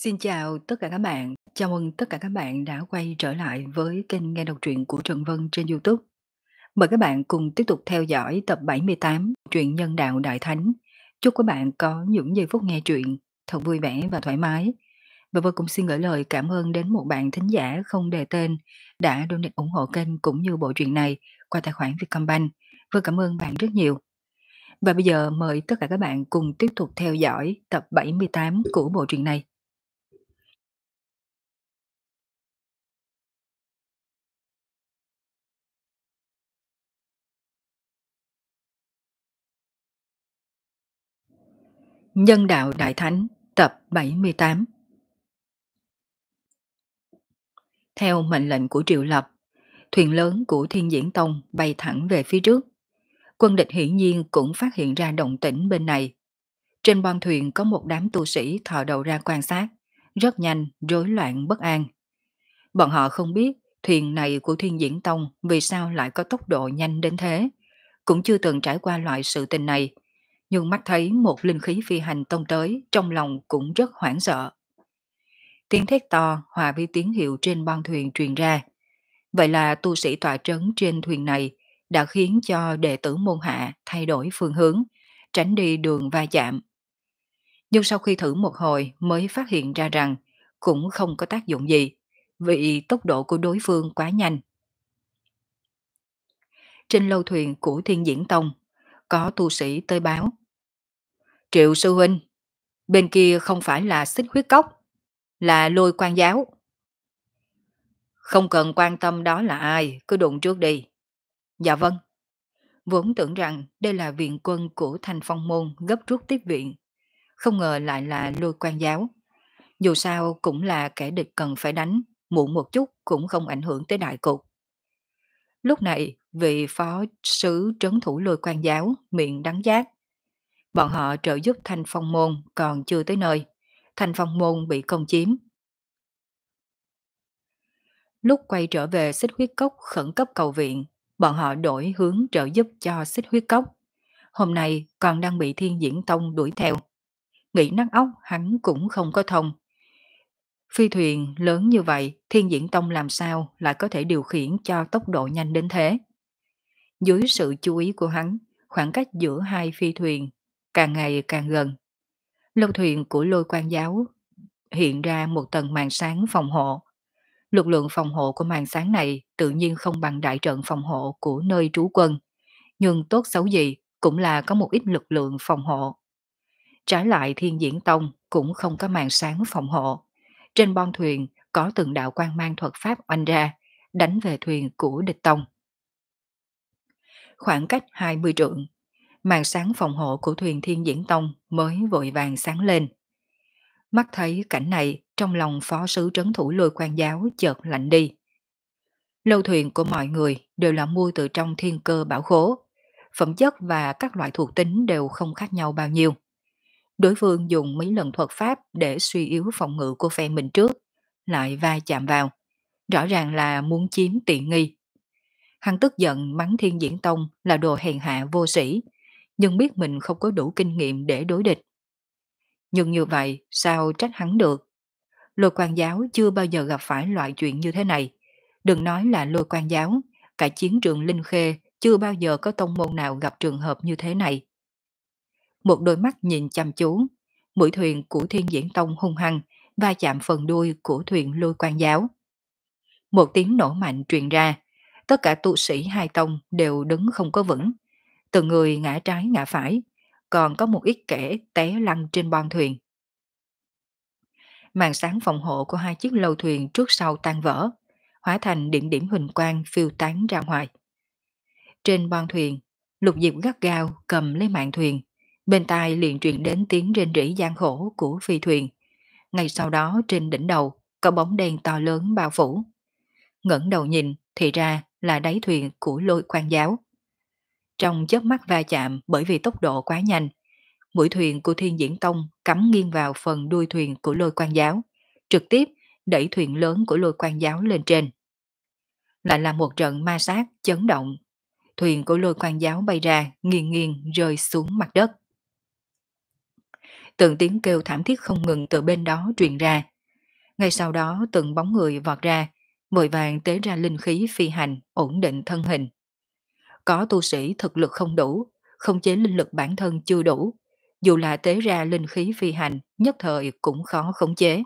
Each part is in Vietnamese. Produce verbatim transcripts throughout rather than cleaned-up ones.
Xin chào tất cả các bạn. Chào mừng tất cả các bạn đã quay trở lại với kênh nghe đọc truyện của Trần Vân trên YouTube. Mời các bạn cùng tiếp tục theo dõi tập bảy mươi tám truyện Nhân đạo Đại Thánh. Chúc các bạn có những giây phút nghe truyện thật vui vẻ và thoải mái. Và Vân cũng xin gửi lời cảm ơn đến một bạn thính giả không đề tên đã donate ủng hộ kênh cũng như bộ truyện này qua tài khoản Vietcombank. Vân cảm ơn bạn rất nhiều. Và bây giờ mời tất cả các bạn cùng tiếp tục theo dõi tập bảy mươi tám của bộ truyện này. Nhân đạo Đại Thánh tập bảy mươi tám. Theo mệnh lệnh của Triệu Lập, thuyền lớn của Thiên Diễn Tông bay thẳng về phía trước. Quân địch hiển nhiên cũng phát hiện ra động tĩnh bên này. Trên bon thuyền có một đám tu sĩ thò đầu ra quan sát, rất nhanh, rối loạn bất an. Bọn họ không biết thuyền này của Thiên Diễn Tông vì sao lại có tốc độ nhanh đến thế, cũng chưa từng trải qua loại sự tình này, nhưng mắt thấy một linh khí phi hành tông tới, trong lòng cũng rất hoảng sợ. Tiếng thét to hòa với tiếng hiệu trên bon thuyền truyền ra. Vậy là tu sĩ tọa trấn trên thuyền này đã khiến cho đệ tử môn hạ thay đổi phương hướng, tránh đi đường va chạm. Nhưng sau khi thử một hồi mới phát hiện ra rằng cũng không có tác dụng gì, vì tốc độ của đối phương quá nhanh. Trên lâu thuyền của Thiên Diễn Tông, có tu sĩ tới báo. Triệu sư huynh, bên kia không phải là Xích Huyết Cốc, là Lôi Quan Giáo. Không cần quan tâm đó là ai, cứ đụng trước đi. Dạ vâng. Vốn tưởng rằng đây là viện quân của Thanh Phong Môn gấp rút tiếp viện. Không ngờ lại là Lôi Quan Giáo. Dù sao cũng là kẻ địch cần phải đánh, muộn một chút cũng không ảnh hưởng tới đại cục. Lúc này, vị phó sứ trấn thủ Lôi Quan Giáo miệng đắng chát. Bọn họ trợ giúp Thanh Phong Môn còn chưa tới nơi. Thanh Phong Môn bị công chiếm. Lúc quay trở về Xích Huyết Cốc khẩn cấp cầu viện, bọn họ đổi hướng trợ giúp cho Xích Huyết Cốc. Hôm nay còn đang bị Thiên Diễn Tông đuổi theo. Nghĩ nát óc hắn cũng không có thông. Phi thuyền lớn như vậy, Thiên Diễn Tông làm sao lại có thể điều khiển cho tốc độ nhanh đến thế? Dưới sự chú ý của hắn, khoảng cách giữa hai phi thuyền càng ngày càng gần. Lâu thuyền của Lôi Quan Giáo hiện ra một tầng màn sáng phòng hộ. Lực lượng phòng hộ của màn sáng này tự nhiên không bằng đại trận phòng hộ của nơi trú quân, nhưng tốt xấu gì cũng là có một ít lực lượng phòng hộ. Trái lại Thiên Diễn Tông cũng không có màn sáng phòng hộ. Trên bon thuyền có từng đạo quang mang thuật pháp oanh ra, đánh về thuyền của địch tông. Khoảng cách hai mươi trượng, màn sáng phòng hộ của thuyền Thiên Diễn Tông mới vội vàng sáng lên. Mắt thấy cảnh này, trong lòng phó sứ trấn thủ Lôi Quan Giáo chợt lạnh đi. Lâu thuyền của mọi người đều là mua từ trong thiên cơ bảo khố. Phẩm chất và các loại thuộc tính đều không khác nhau bao nhiêu. Đối phương dùng mấy lần thuật pháp để suy yếu phòng ngự của phe mình trước, lại va chạm vào. Rõ ràng là muốn chiếm tiện nghi. Hắn tức giận mắng Thiên Diễn Tông là đồ hèn hạ vô sĩ, nhưng biết mình không có đủ kinh nghiệm để đối địch. Nhưng như vậy sao trách hắn được? Lôi Quan Giáo chưa bao giờ gặp phải loại chuyện như thế này. Đừng nói là Lôi Quan Giáo, cả chiến trường Linh Khê chưa bao giờ có tông môn nào gặp trường hợp như thế này. Một đôi mắt nhìn chăm chú, mũi thuyền của Thiên Diễn Tông hung hăng va chạm phần đuôi của thuyền Lôi Quan Giáo. Một tiếng nổ mạnh truyền ra, tất cả tu sĩ hai tông đều đứng không có vững, từng người ngã trái ngã phải, còn có một ít kẻ té lăn trên bon thuyền. Màn sáng phòng hộ của hai chiếc lâu thuyền trước sau tan vỡ, hóa thành điểm điểm huỳnh quang phiêu tán ra ngoài. Trên bon thuyền, Lục Diệp gắt gao cầm lấy mạn thuyền, bên tai liền truyền đến tiếng rên rỉ gian khổ của phi thuyền. Ngay sau đó trên đỉnh đầu có bóng đen to lớn bao phủ. Ngẩng đầu nhìn thì ra là đáy thuyền của Lôi Quan Giáo. Trong chớp mắt va chạm bởi vì tốc độ quá nhanh, mũi thuyền của Thiên Diễn Tông cắm nghiêng vào phần đuôi thuyền của Lôi Quan Giáo, trực tiếp đẩy thuyền lớn của Lôi Quan Giáo lên trên. Lại là một trận ma sát chấn động. Thuyền của Lôi Quan Giáo bay ra, nghiêng nghiêng rơi xuống mặt đất. Từng tiếng kêu thảm thiết không ngừng từ bên đó truyền ra, Ngay sau đó từng bóng người vọt ra, vội vàng tế ra linh khí phi hành, ổn định thân hình. Có tu sĩ thực lực không đủ, không chế linh lực bản thân chưa đủ, dù là tế ra linh khí phi hành, nhất thời cũng khó khống chế.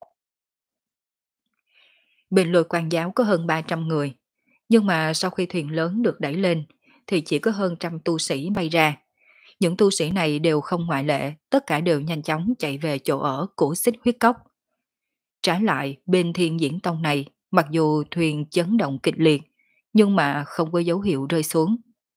Bên lôi quan giáo có hơn ba trăm người, nhưng mà sau khi thuyền lớn được đẩy lên, thì chỉ có hơn trăm tu sĩ bay ra. Những tu sĩ này đều không ngoại lệ, tất cả đều nhanh chóng chạy về chỗ ở của xích huyết cốc. Trái lại, bên thiên diễn tông này, mặc dù thuyền chấn động kịch liệt, nhưng mà không có dấu hiệu rơi xuống.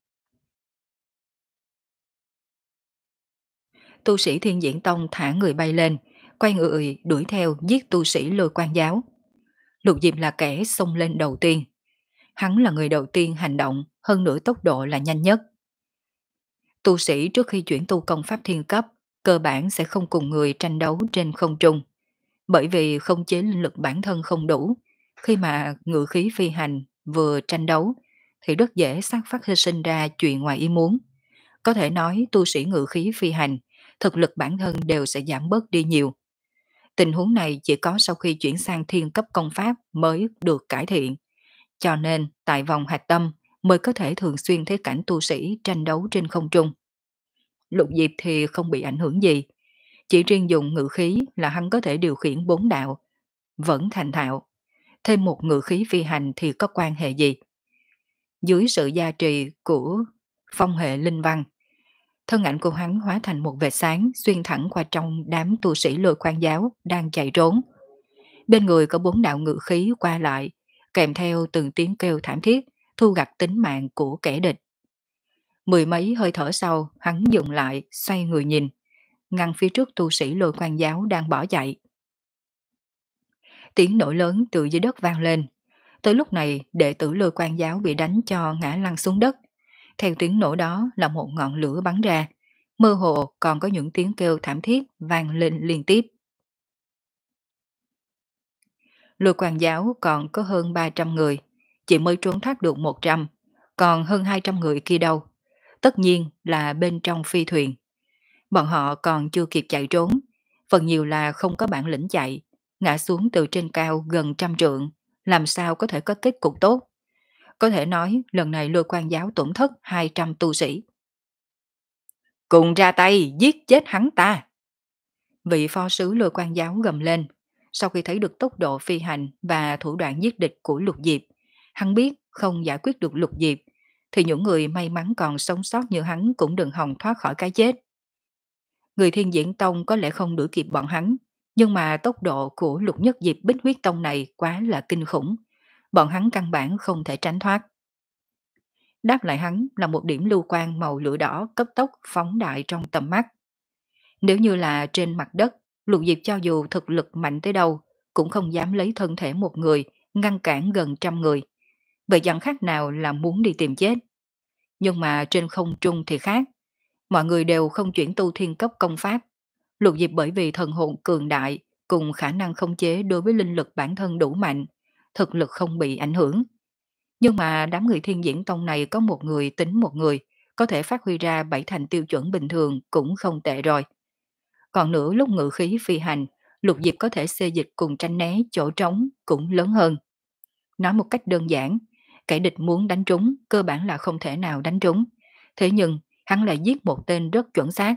Tu sĩ thiên diễn tông thả người bay lên, quay người đuổi theo giết tu sĩ lôi quan giáo. Lục Diệp là kẻ xông lên đầu tiên. Hắn là người đầu tiên hành động, hơn nữa tốc độ là nhanh nhất. Tu sĩ trước khi chuyển tu công pháp thiên cấp, cơ bản sẽ không cùng người tranh đấu trên không trung. Bởi vì không chế linh lực bản thân không đủ, khi mà ngự khí phi hành vừa tranh đấu, thì rất dễ xác phát hy sinh ra chuyện ngoài ý muốn. Có thể nói tu sĩ ngự khí phi hành, thực lực bản thân đều sẽ giảm bớt đi nhiều. Tình huống này chỉ có sau khi chuyển sang thiên cấp công pháp mới được cải thiện. Cho nên, tại vòng hạch tâm mới có thể thường xuyên thấy cảnh tu sĩ tranh đấu trên không trung. Lục Diệp thì không bị ảnh hưởng gì. Chỉ riêng dùng ngự khí là hắn có thể điều khiển bốn đạo, vẫn thành thạo. Thêm một ngự khí phi hành thì có quan hệ gì? Dưới sự gia trì của phong hệ linh văn, thân ảnh của hắn hóa thành một vệt sáng xuyên thẳng qua trong đám tu sĩ lôi quan giáo đang chạy trốn. Bên người có bốn đạo ngự khí qua lại, kèm theo từng tiếng kêu thảm thiết, thu gặt tính mạng của kẻ địch. Mười mấy hơi thở sau, hắn dừng lại, xoay người nhìn, ngăn phía trước tu sĩ lôi quan giáo đang bỏ chạy. Tiếng nổ lớn từ dưới đất vang lên. Tới lúc này, đệ tử lôi quan giáo bị đánh cho ngã lăn xuống đất. Theo tiếng nổ đó là một ngọn lửa bắn ra. Mơ hồ còn có những tiếng kêu thảm thiết vang lên liên tiếp. Lôi quan giáo còn có hơn ba trăm người, chỉ mới trốn thoát được một trăm, còn hơn hai trăm người kia đâu? Tất nhiên là bên trong phi thuyền. Bọn họ còn chưa kịp chạy trốn, phần nhiều là không có bản lĩnh chạy, ngã xuống từ trên cao gần trăm trượng, làm sao có thể có kết cục tốt. Có thể nói lần này lôi quan giáo tổn thất hai trăm tu sĩ. Cùng ra tay giết chết hắn ta. Vị phó sứ lôi quan giáo gầm lên, sau khi thấy được tốc độ phi hành và thủ đoạn giết địch của Lục Diệp, hắn biết không giải quyết được Lục Diệp, thì những người may mắn còn sống sót như hắn cũng đừng hòng thoát khỏi cái chết. Người Thiên Diễn Tông có lẽ không đuổi kịp bọn hắn, nhưng mà tốc độ của Lục Nhất Diệp Bích Huyết Tông này quá là kinh khủng, bọn hắn căn bản không thể tránh thoát. Đáp lại hắn là một điểm lưu quang màu lửa đỏ cấp tốc phóng đại trong tầm mắt. Nếu như là trên mặt đất, Lục Diệp cho dù thực lực mạnh tới đâu, cũng không dám lấy thân thể một người, ngăn cản gần trăm người. Vậy chẳng khác nào là muốn đi tìm chết. Nhưng mà trên không trung thì khác. Mọi người đều không chuyển tu thiên cấp công pháp. Lục Diệp bởi vì thần hồn cường đại, cùng khả năng không chế đối với linh lực bản thân đủ mạnh, thực lực không bị ảnh hưởng. Nhưng mà đám người Thiên Diễn Tông này có một người tính một người, có thể phát huy ra bảy thành tiêu chuẩn bình thường cũng không tệ rồi. Còn nữa lúc ngự khí phi hành, Lục Diệp có thể xê dịch cùng tranh né chỗ trống cũng lớn hơn. Nói một cách đơn giản, kẻ địch muốn đánh trúng cơ bản là không thể nào đánh trúng. Thế nhưng hắn lại giết một tên rất chuẩn xác.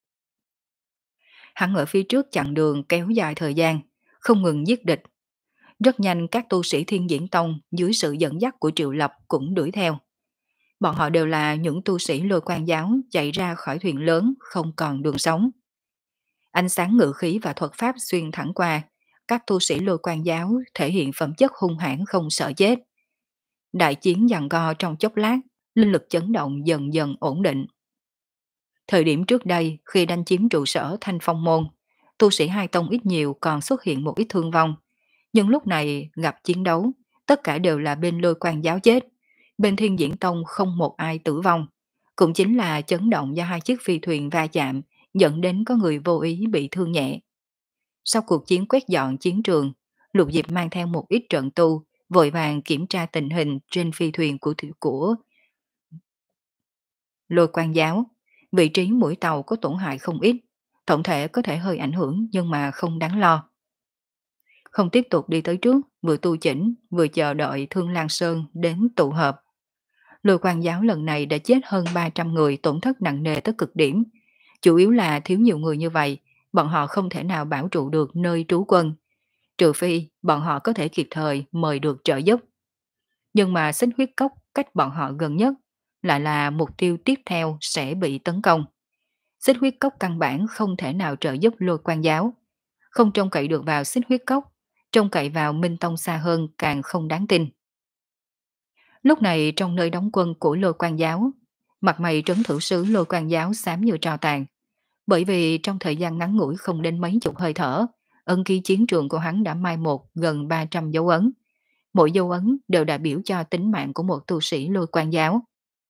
Hắn ở phía trước chặn đường kéo dài thời gian, không ngừng giết địch. Rất nhanh các tu sĩ Thiên Diễn Tông dưới sự dẫn dắt của Triệu Lập cũng đuổi theo. Bọn họ đều là những tu sĩ lôi quan giáo chạy ra khỏi thuyền lớn không còn đường sống. Ánh sáng ngự khí và thuật pháp xuyên thẳng qua, các tu sĩ lôi quan giáo thể hiện phẩm chất hung hãn không sợ chết. Đại chiến giằng co trong chốc lát, linh lực chấn động dần dần ổn định. Thời điểm trước đây, khi đánh chiếm trụ sở Thanh Phong Môn, tu sĩ hai tông ít nhiều còn xuất hiện một ít thương vong. Nhưng lúc này gặp chiến đấu, tất cả đều là bên lôi quan giáo chết. Bên Thiên Diễn Tông không một ai tử vong. Cũng chính là chấn động do hai chiếc phi thuyền va chạm, dẫn đến có người vô ý bị thương nhẹ. Sau cuộc chiến quét dọn chiến trường, Lục Diệp mang theo một ít trận tu, vội vàng kiểm tra tình hình trên phi thuyền của của lôi quan giáo. Vị trí mũi tàu có tổn hại không ít, tổng thể có thể hơi ảnh hưởng nhưng mà không đáng lo. không tiếp tục đi tới trước, vừa tu chỉnh, vừa chờ đợi Thương Lan Sơn đến tụ hợp. Lôi Quan giáo lần này đã chết hơn ba trăm người, tổn thất nặng nề tới cực điểm. Chủ yếu là thiếu nhiều người như vậy, bọn họ không thể nào bảo trụ được nơi trú quân, trừ phi bọn họ có thể kịp thời mời được trợ giúp. Nhưng mà Xích Huyết Cốc cách bọn họ gần nhất, lại là mục tiêu tiếp theo sẽ bị tấn công. Xích Huyết Cốc căn bản không thể nào trợ giúp Lôi Quan giáo, không trông cậy được vào Xích Huyết Cốc, trông cậy vào Minh Tông xa hơn càng không đáng tin. Lúc này trong nơi đóng quân của Lôi Quan giáo, mặt mày trấn thủ sứ Lôi Quan giáo xám như tro tàn, bởi vì trong thời gian ngắn ngủi không đến mấy chục hơi thở, ân ký chiến trường của hắn đã mai một gần ba trăm dấu ấn. Mỗi dấu ấn đều đại biểu cho tính mạng của một tu sĩ Lôi Quan giáo.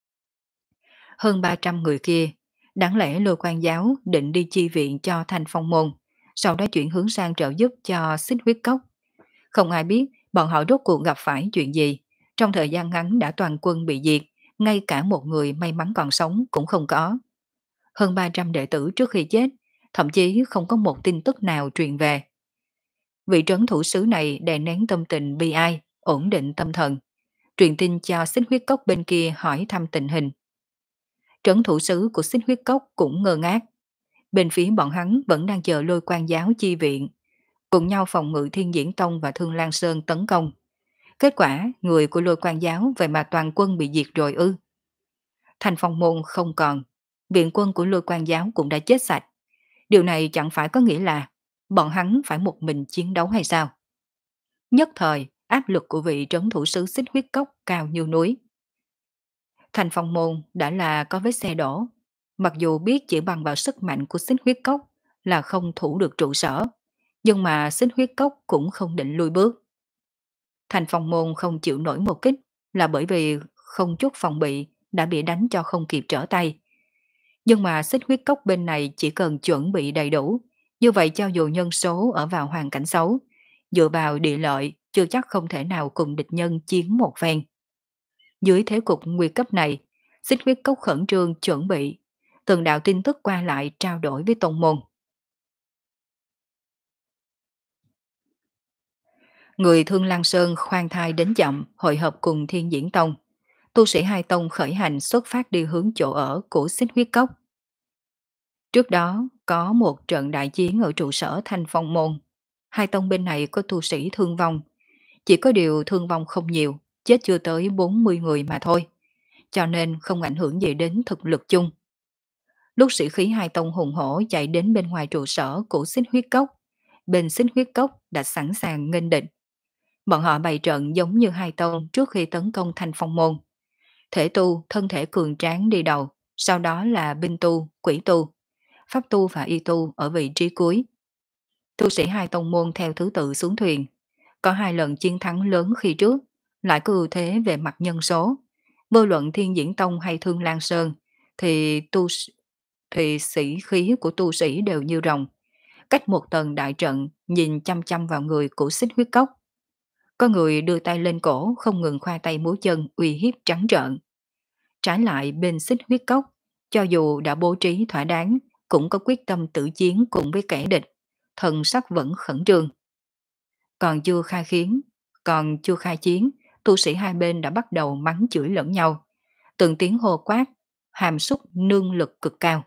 Hơn ba trăm người kia, đáng lẽ Lôi Quan giáo định đi chi viện cho Thanh Phong môn, sau đó chuyển hướng sang trợ giúp cho Xích Huyết Cốc. Không ai biết bọn họ rốt cuộc gặp phải chuyện gì, trong thời gian ngắn đã toàn quân bị diệt, ngay cả một người may mắn còn sống cũng không có. Hơn ba trăm đệ tử trước khi chết, thậm chí không có một tin tức nào truyền về. Vị trấn thủ sứ này đè nén tâm tình bi ai, ổn định tâm thần, truyền tin cho Xích Huyết Cốc bên kia hỏi thăm tình hình. Trấn thủ sứ của Xích Huyết Cốc cũng ngơ ngác. Bên phía bọn hắn vẫn đang chờ Lôi Quan giáo chi viện, cùng nhau phòng ngự Thiên Diễn Tông và Thương Lan Sơn tấn công. Kết quả, người của Lôi Quan giáo vậy mà toàn quân bị diệt rồi ư. Thành Phong môn không còn, viện quân của Lôi Quan giáo cũng đã chết sạch. Điều này chẳng phải có nghĩa là bọn hắn phải một mình chiến đấu hay sao? Nhất thời, áp lực của vị trấn thủ sứ Xích Huyết Cốc cao như núi. Thành Phong môn đã là có vết xe đổ, mặc dù biết chỉ bằng vào sức mạnh của Xích Huyết Cốc là không thủ được trụ sở, nhưng mà Xích Huyết Cốc cũng không định lui bước. Thành Phong môn không chịu nổi một kích là bởi vì không chút phòng bị đã bị đánh cho không kịp trở tay. Nhưng mà Xích Huyết Cốc bên này chỉ cần chuẩn bị đầy đủ, như vậy cho dù nhân số ở vào hoàn cảnh xấu, dựa vào địa lợi chưa chắc không thể nào cùng địch nhân chiến một phen. Dưới thế cục nguy cấp này, Xích Huyết Cốc khẩn trương chuẩn bị, từng đạo tin tức qua lại trao đổi với tông môn. Người Thương Lan Sơn khoan thai đến chậm hội hợp cùng Thiên Diễn Tông. Tu sĩ hai tông khởi hành xuất phát đi hướng chỗ ở của Xích Huyết Cốc. Trước đó có một trận đại chiến ở trụ sở Thanh Phong môn. Hai tông bên này có tu sĩ thương vong. Chỉ có điều thương vong không nhiều, chết chưa tới bốn mươi người mà thôi. Cho nên không ảnh hưởng gì đến thực lực chung. Lúc sĩ khí hai tông hùng hổ chạy đến bên ngoài trụ sở của Xích Huyết Cốc, bên Xích Huyết Cốc đã sẵn sàng nghênh địch. Bọn họ bày trận giống như hai tông trước khi tấn công Thanh Phong môn. Thể tu, thân thể cường tráng đi đầu, sau đó là binh tu, quỷ tu, pháp tu và y tu ở vị trí cuối. Tu sĩ hai tông môn theo thứ tự xuống thuyền, có hai lần chiến thắng lớn khi trước, lại có ưu thế về mặt nhân số. Vô luận Thiên Diễn Tông hay Thương Lan Sơn, thì tu thì sĩ khí của tu sĩ đều như rồng. Cách một tầng đại trận, nhìn chăm chăm vào người của Xích Huyết Cốc. Có người đưa tay lên cổ, không ngừng khoa tay múa chân, uy hiếp trắng trợn. Trái lại bên Xích Huyết Cốc, cho dù đã bố trí thỏa đáng, cũng có quyết tâm tử chiến cùng với kẻ địch, thần sắc vẫn khẩn trương. Còn chưa khai khiến, còn chưa khai chiến, tu sĩ hai bên đã bắt đầu mắng chửi lẫn nhau, từng tiếng hô quát, hàm xúc nương lực cực cao.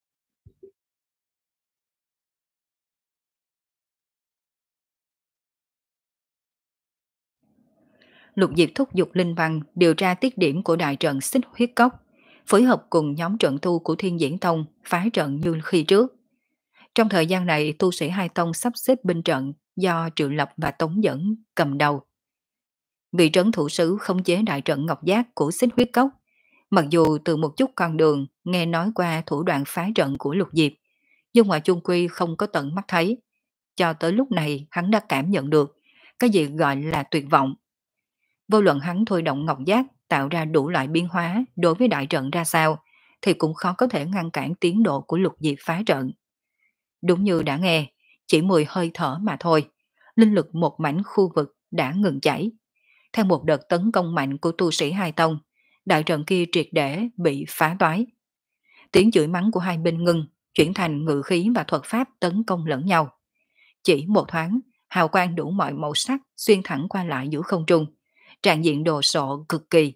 Lục Diệp thúc giục Linh Văn điều tra tiết điểm của đại trận Xích Huyết Cốc, phối hợp cùng nhóm trận tu của Thiên Diễn Tông phá trận như khi trước. Trong thời gian này, tu sĩ hai tông sắp xếp binh trận do Triệu Lập và Tống Dẫn cầm đầu. Vị trấn thủ sứ khống chế đại trận Ngọc Giác của Xích Huyết Cốc, mặc dù từ một chút con đường nghe nói qua thủ đoạn phá trận của Lục Diệp, nhưng mà chung quy không có tận mắt thấy. Cho tới lúc này hắn đã cảm nhận được cái gì gọi là tuyệt vọng. Vô luận hắn thôi động Ngọc Giác tạo ra đủ loại biến hóa đối với đại trận ra sao, thì cũng khó có thể ngăn cản tiến độ của Lục Diệp phá trận. Đúng như đã nghe, chỉ mười hơi thở mà thôi, linh lực một mảnh khu vực đã ngừng chảy. Theo một đợt tấn công mạnh của tu sĩ hai tông, đại trận kia triệt để bị phá toái. Tiếng chửi mắng của hai bên ngưng, chuyển thành ngự khí và thuật pháp tấn công lẫn nhau. Chỉ một thoáng, hào quang đủ mọi màu sắc xuyên thẳng qua lại giữa không trung, tràn diện đồ sộ cực kỳ.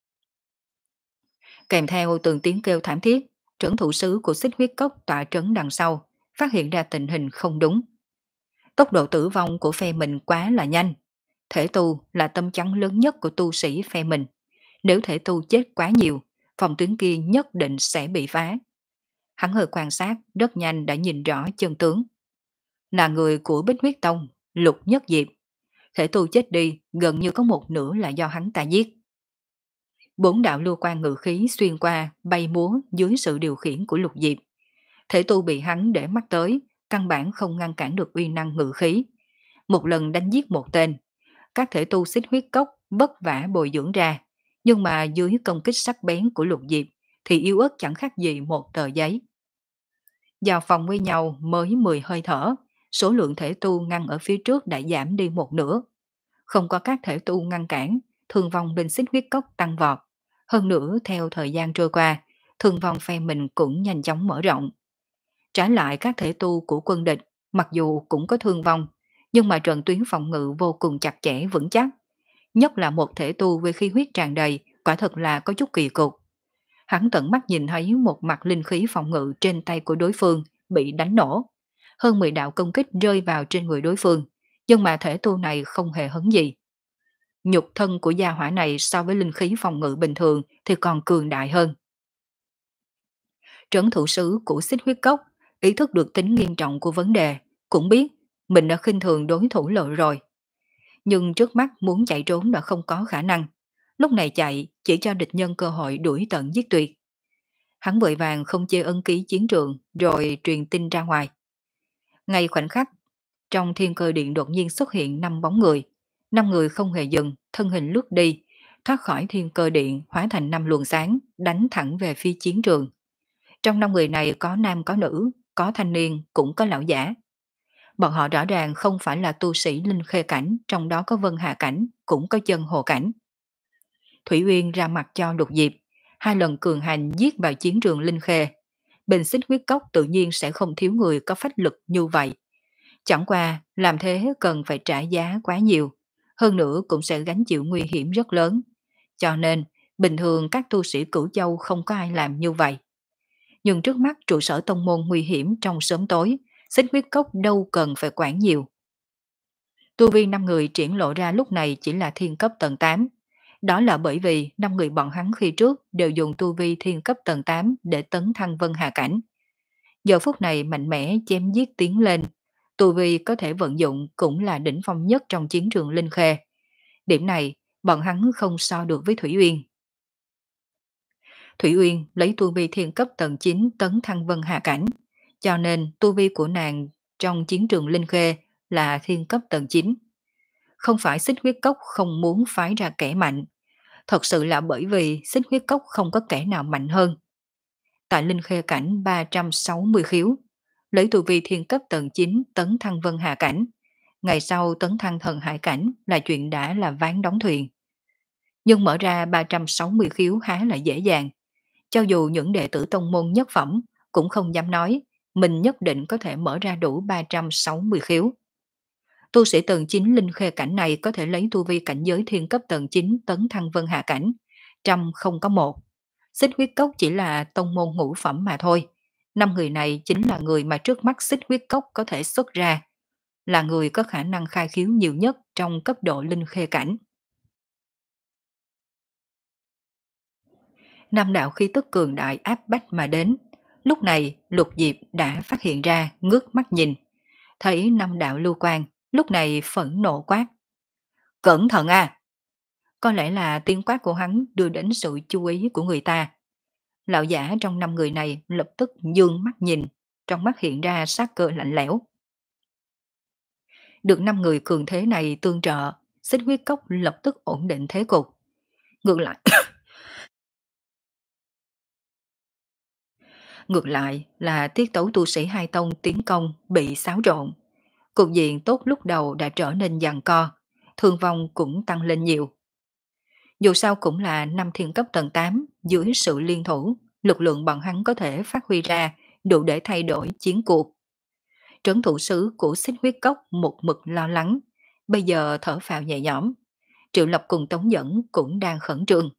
Kèm theo từng tiếng kêu thảm thiết, trưởng thủ sứ của xích huyết cốc tọa trấn đằng sau, phát hiện ra tình hình không đúng. Tốc độ tử vong của phe mình quá là nhanh. Thể tu là tâm chắn lớn nhất của tu sĩ phe mình. Nếu thể tu chết quá nhiều, phòng tuyến kia nhất định sẽ bị phá. Hắn hơi quan sát, rất nhanh đã nhìn rõ chân tướng. Là người của Bích Huyết Tông, Lục Nhất Diệp. Thể tu chết đi, gần như có một nửa là do hắn ta giết. Bốn đạo lưu quan ngự khí xuyên qua, bay múa dưới sự điều khiển của Lục Diệp. Thể tu bị hắn để mắt tới, căn bản không ngăn cản được uy năng ngự khí. Một lần đánh giết một tên, các thể tu xích huyết cốc vất vả bồi dưỡng ra, nhưng mà dưới công kích sắc bén của Lục Diệp thì yếu ớt chẳng khác gì một tờ giấy. Vào phòng với nhau mới mười hơi thở, số lượng thể tu ngăn ở phía trước đã giảm đi một nửa. Không có các thể tu ngăn cản, thương vong bên xích huyết cốc tăng vọt. Hơn nữa theo thời gian trôi qua, thương vong phe mình cũng nhanh chóng mở rộng. Trái lại các thể tu của quân địch, mặc dù cũng có thương vong, nhưng mà trận tuyến phòng ngự vô cùng chặt chẽ vững chắc. Nhất là một thể tu với khí huyết tràn đầy, quả thật là có chút kỳ cục. Hắn tận mắt nhìn thấy một mặt linh khí phòng ngự trên tay của đối phương bị đánh nổ. Hơn mười đạo công kích rơi vào trên người đối phương, nhưng mà thể tu này không hề hấn gì. Nhục thân của gia hỏa này so với linh khí phòng ngự bình thường thì còn cường đại hơn. Trấn thủ sứ của xích huyết cốc ý thức được tính nghiêm trọng của vấn đề, cũng biết mình đã khinh thường đối thủ lộ rồi. Nhưng trước mắt muốn chạy trốn đã không có khả năng. Lúc này chạy chỉ cho địch nhân cơ hội đuổi tận giết tuyệt. Hắn vội vàng không chê ân ký chiến trường rồi truyền tin ra ngoài. Ngay khoảnh khắc, trong thiên cơ điện đột nhiên xuất hiện năm bóng người. Năm người không hề dừng, thân hình lướt đi, thoát khỏi thiên cơ điện hóa thành năm luồng sáng, đánh thẳng về phía chiến trường. Trong năm người này có nam có nữ, có thanh niên, cũng có lão giả. Bọn họ rõ ràng không phải là tu sĩ linh khê cảnh, trong đó có vân hạ cảnh, cũng có chân hồ cảnh. Thủy Uyên ra mặt cho Lục Diệp, hai lần cường hành giết vào chiến trường linh khê. Bên xích huyết cốc tự nhiên sẽ không thiếu người có phách lực như vậy. Chẳng qua, làm thế cần phải trả giá quá nhiều, hơn nữa cũng sẽ gánh chịu nguy hiểm rất lớn. Cho nên, bình thường các tu sĩ Cửu Châu không có ai làm như vậy. Nhưng trước mắt trụ sở tông môn nguy hiểm trong sớm tối, xích huyết cốc đâu cần phải quản nhiều. Tu vi năm người triển lộ ra lúc này chỉ là thiên cấp tầng tám. Đó là bởi vì năm người bọn hắn khi trước đều dùng tu vi thiên cấp tầng tám để tấn thăng vân hạ cảnh. Giờ phút này mạnh mẽ chém giết tiến lên, tu vi có thể vận dụng cũng là đỉnh phong nhất trong chiến trường linh khê. Điểm này, bọn hắn không so được với Thủy Uyên. Thủy Uyên lấy tu vi thiên cấp tầng chín tấn thăng vân hạ cảnh, cho nên tu vi của nàng trong chiến trường linh khê là thiên cấp tầng chín. Không phải xích huyết cốc không muốn phái ra kẻ mạnh, thật sự là bởi vì xích huyết cốc không có kẻ nào mạnh hơn. Tại linh khê cảnh ba trăm sáu mươi khiếu, lấy tu vi thiên cấp tầng chín tấn thăng vân hạ cảnh, ngày sau tấn thăng thần hải cảnh là chuyện đã là ván đóng thuyền. Nhưng mở ra ba trăm sáu mươi khiếu há là dễ dàng. Cho dù những đệ tử tông môn nhất phẩm cũng không dám nói mình nhất định có thể mở ra đủ ba trăm sáu mươi khiếu. Tu sĩ tầng chín linh khê cảnh này có thể lấy tu vi cảnh giới thiên cấp tầng chín tấn thăng vân hạ cảnh, trăm không có một. Xích huyết cốc chỉ là tông môn ngũ phẩm mà thôi. Năm người này chính là người mà trước mắt xích huyết cốc có thể xuất ra, là người có khả năng khai khiếu nhiều nhất trong cấp độ linh khê cảnh. Năm đạo khí tức cường đại áp bách mà đến. Lúc này Lục Diệp đã phát hiện ra, ngước mắt nhìn. Thấy năm đạo lưu quang, lúc này phẫn nộ quát. Cẩn thận à! Có lẽ là tiếng quát của hắn đưa đến sự chú ý của người ta. Lão giả trong năm người này lập tức dương mắt nhìn, trong mắt hiện ra sát cơ lạnh lẽo. Được năm người cường thế này tương trợ, xích huyết cốc lập tức ổn định thế cục. Ngược lại, ngược lại là tiết tấu tu sĩ hai tông tiến công bị xáo trộn. Cục diện tốt lúc đầu đã trở nên giằng co, thương vong cũng tăng lên nhiều. Dù sao cũng là năm thiên cấp tầng tám, dưới sự liên thủ, lực lượng bọn hắn có thể phát huy ra đủ để thay đổi chiến cuộc. Trấn thủ sứ của xích huyết cốc một mực lo lắng, bây giờ thở phào nhẹ nhõm. Triệu Lập cùng Tống Dẫn cũng đang khẩn trương.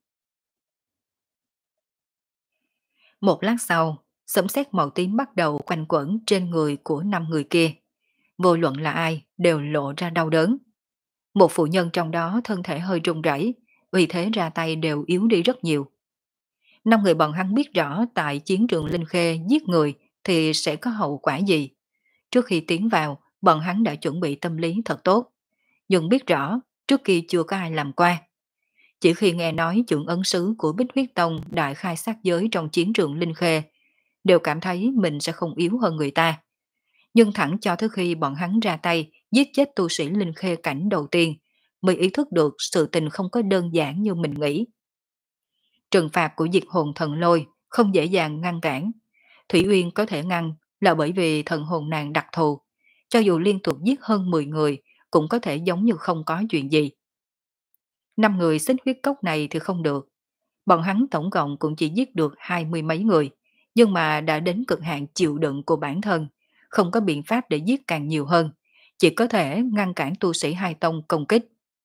Một lát sau, sấm sét màu tím bắt đầu quanh quẩn trên người của năm người kia. Vô luận là ai đều lộ ra đau đớn. Một phụ nhân trong đó thân thể hơi run rẩy, vì thế ra tay đều yếu đi rất nhiều. Năm người bọn hắn biết rõ tại chiến trường Linh Khê giết người thì sẽ có hậu quả gì. Trước khi tiến vào, bọn hắn đã chuẩn bị tâm lý thật tốt. Nhưng biết rõ, trước kia chưa có ai làm qua. Chỉ khi nghe nói trưởng ấn sứ của Bích Huyết Tông đại khai sát giới trong chiến trường Linh Khê, đều cảm thấy mình sẽ không yếu hơn người ta. Nhưng thẳng cho tới khi bọn hắn ra tay giết chết tu sĩ Linh Khê cảnh đầu tiên, mới ý thức được sự tình không có đơn giản như mình nghĩ. Trừng phạt của diệt hồn thần lôi không dễ dàng ngăn cản. Thủy Uyên có thể ngăn là bởi vì thần hồn nàng đặc thù. Cho dù liên tục giết hơn mười người, cũng có thể giống như không có chuyện gì. Năm người xích huyết cốc này thì không được. Bọn hắn tổng cộng cũng chỉ giết được hai mươi mấy người, nhưng mà đã đến cực hạn chịu đựng của bản thân, không có biện pháp để giết càng nhiều hơn, chỉ có thể ngăn cản tu sĩ hai tông công kích.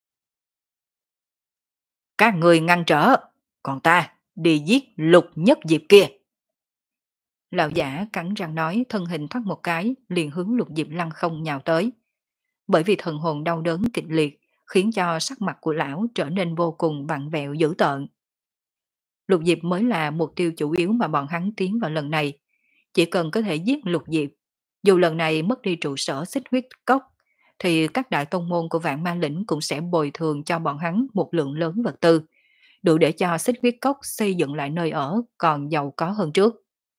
Các người ngăn trở, còn ta đi giết Lục Nhất Diệp kia. Lão giả cắn răng nói, thân hình thoát một cái, liền hướng Lục Diệp lăng không nhào tới. Bởi vì thần hồn đau đớn kịch liệt, khiến cho sắc mặt của lão trở nên vô cùng vặn vẹo dữ tợn. Lục Diệp mới là mục tiêu chủ yếu mà bọn hắn tiến vào lần này. Chỉ cần có thể giết Lục Diệp, dù lần này mất đi trụ sở xích huyết cốc, thì các đại tông môn của Vạn Ma Lĩnh cũng sẽ bồi thường cho bọn hắn một lượng lớn vật tư, đủ để cho xích huyết cốc xây dựng lại nơi ở còn giàu có hơn trước.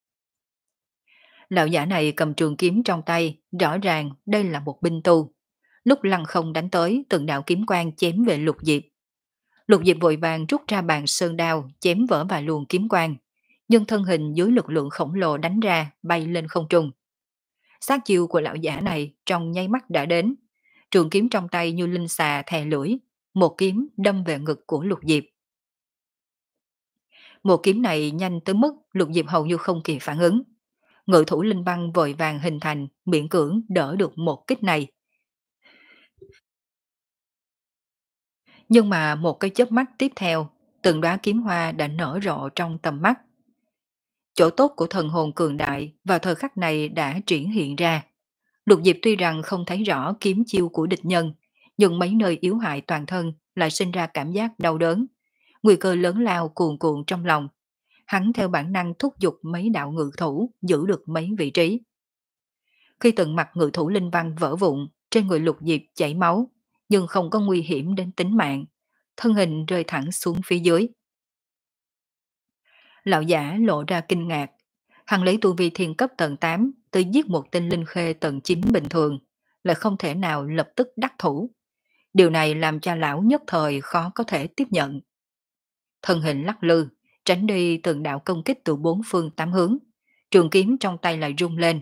Lão giả này cầm trường kiếm trong tay, rõ ràng đây là một binh tu. Lúc lăng không đánh tới, từng đạo kiếm quang chém về Lục Diệp. Lục Diệp vội vàng rút ra bàn sơn đao, chém vỡ vài luồng kiếm quang, nhưng thân hình dưới lực lượng khổng lồ đánh ra, bay lên không trung. Sát chiêu của lão giả này trong nháy mắt đã đến, trường kiếm trong tay như linh xà thè lưỡi, một kiếm đâm về ngực của Lục Diệp. Một kiếm này nhanh tới mức Lục Diệp hầu như không kịp phản ứng. Ngự thủ linh băng vội vàng hình thành, miễn cưỡng đỡ được một kích này. Nhưng mà một cái chớp mắt tiếp theo, từng đóa kiếm hoa đã nở rộ trong tầm mắt. Chỗ tốt của thần hồn cường đại vào thời khắc này đã triển hiện ra. Lục Diệp tuy rằng không thấy rõ kiếm chiêu của địch nhân, nhưng mấy nơi yếu hại toàn thân lại sinh ra cảm giác đau đớn. Nguy cơ lớn lao cuồn cuộn trong lòng. Hắn theo bản năng thúc giục mấy đạo ngự thủ giữ được mấy vị trí. Khi từng mặt ngự thủ linh văn vỡ vụn, trên người Lục Diệp chảy máu, nhưng không có nguy hiểm đến tính mạng. Thân hình rơi thẳng xuống phía dưới. Lão giả lộ ra kinh ngạc. Hắn lấy tu vi thiên cấp tầng tám tới giết một tên linh khê tầng chín bình thường, lại không thể nào lập tức đắc thủ. Điều này làm cho lão nhất thời khó có thể tiếp nhận. Thân hình lắc lư, tránh đi từng đạo công kích từ bốn phương tám hướng. Trường kiếm trong tay lại rung lên.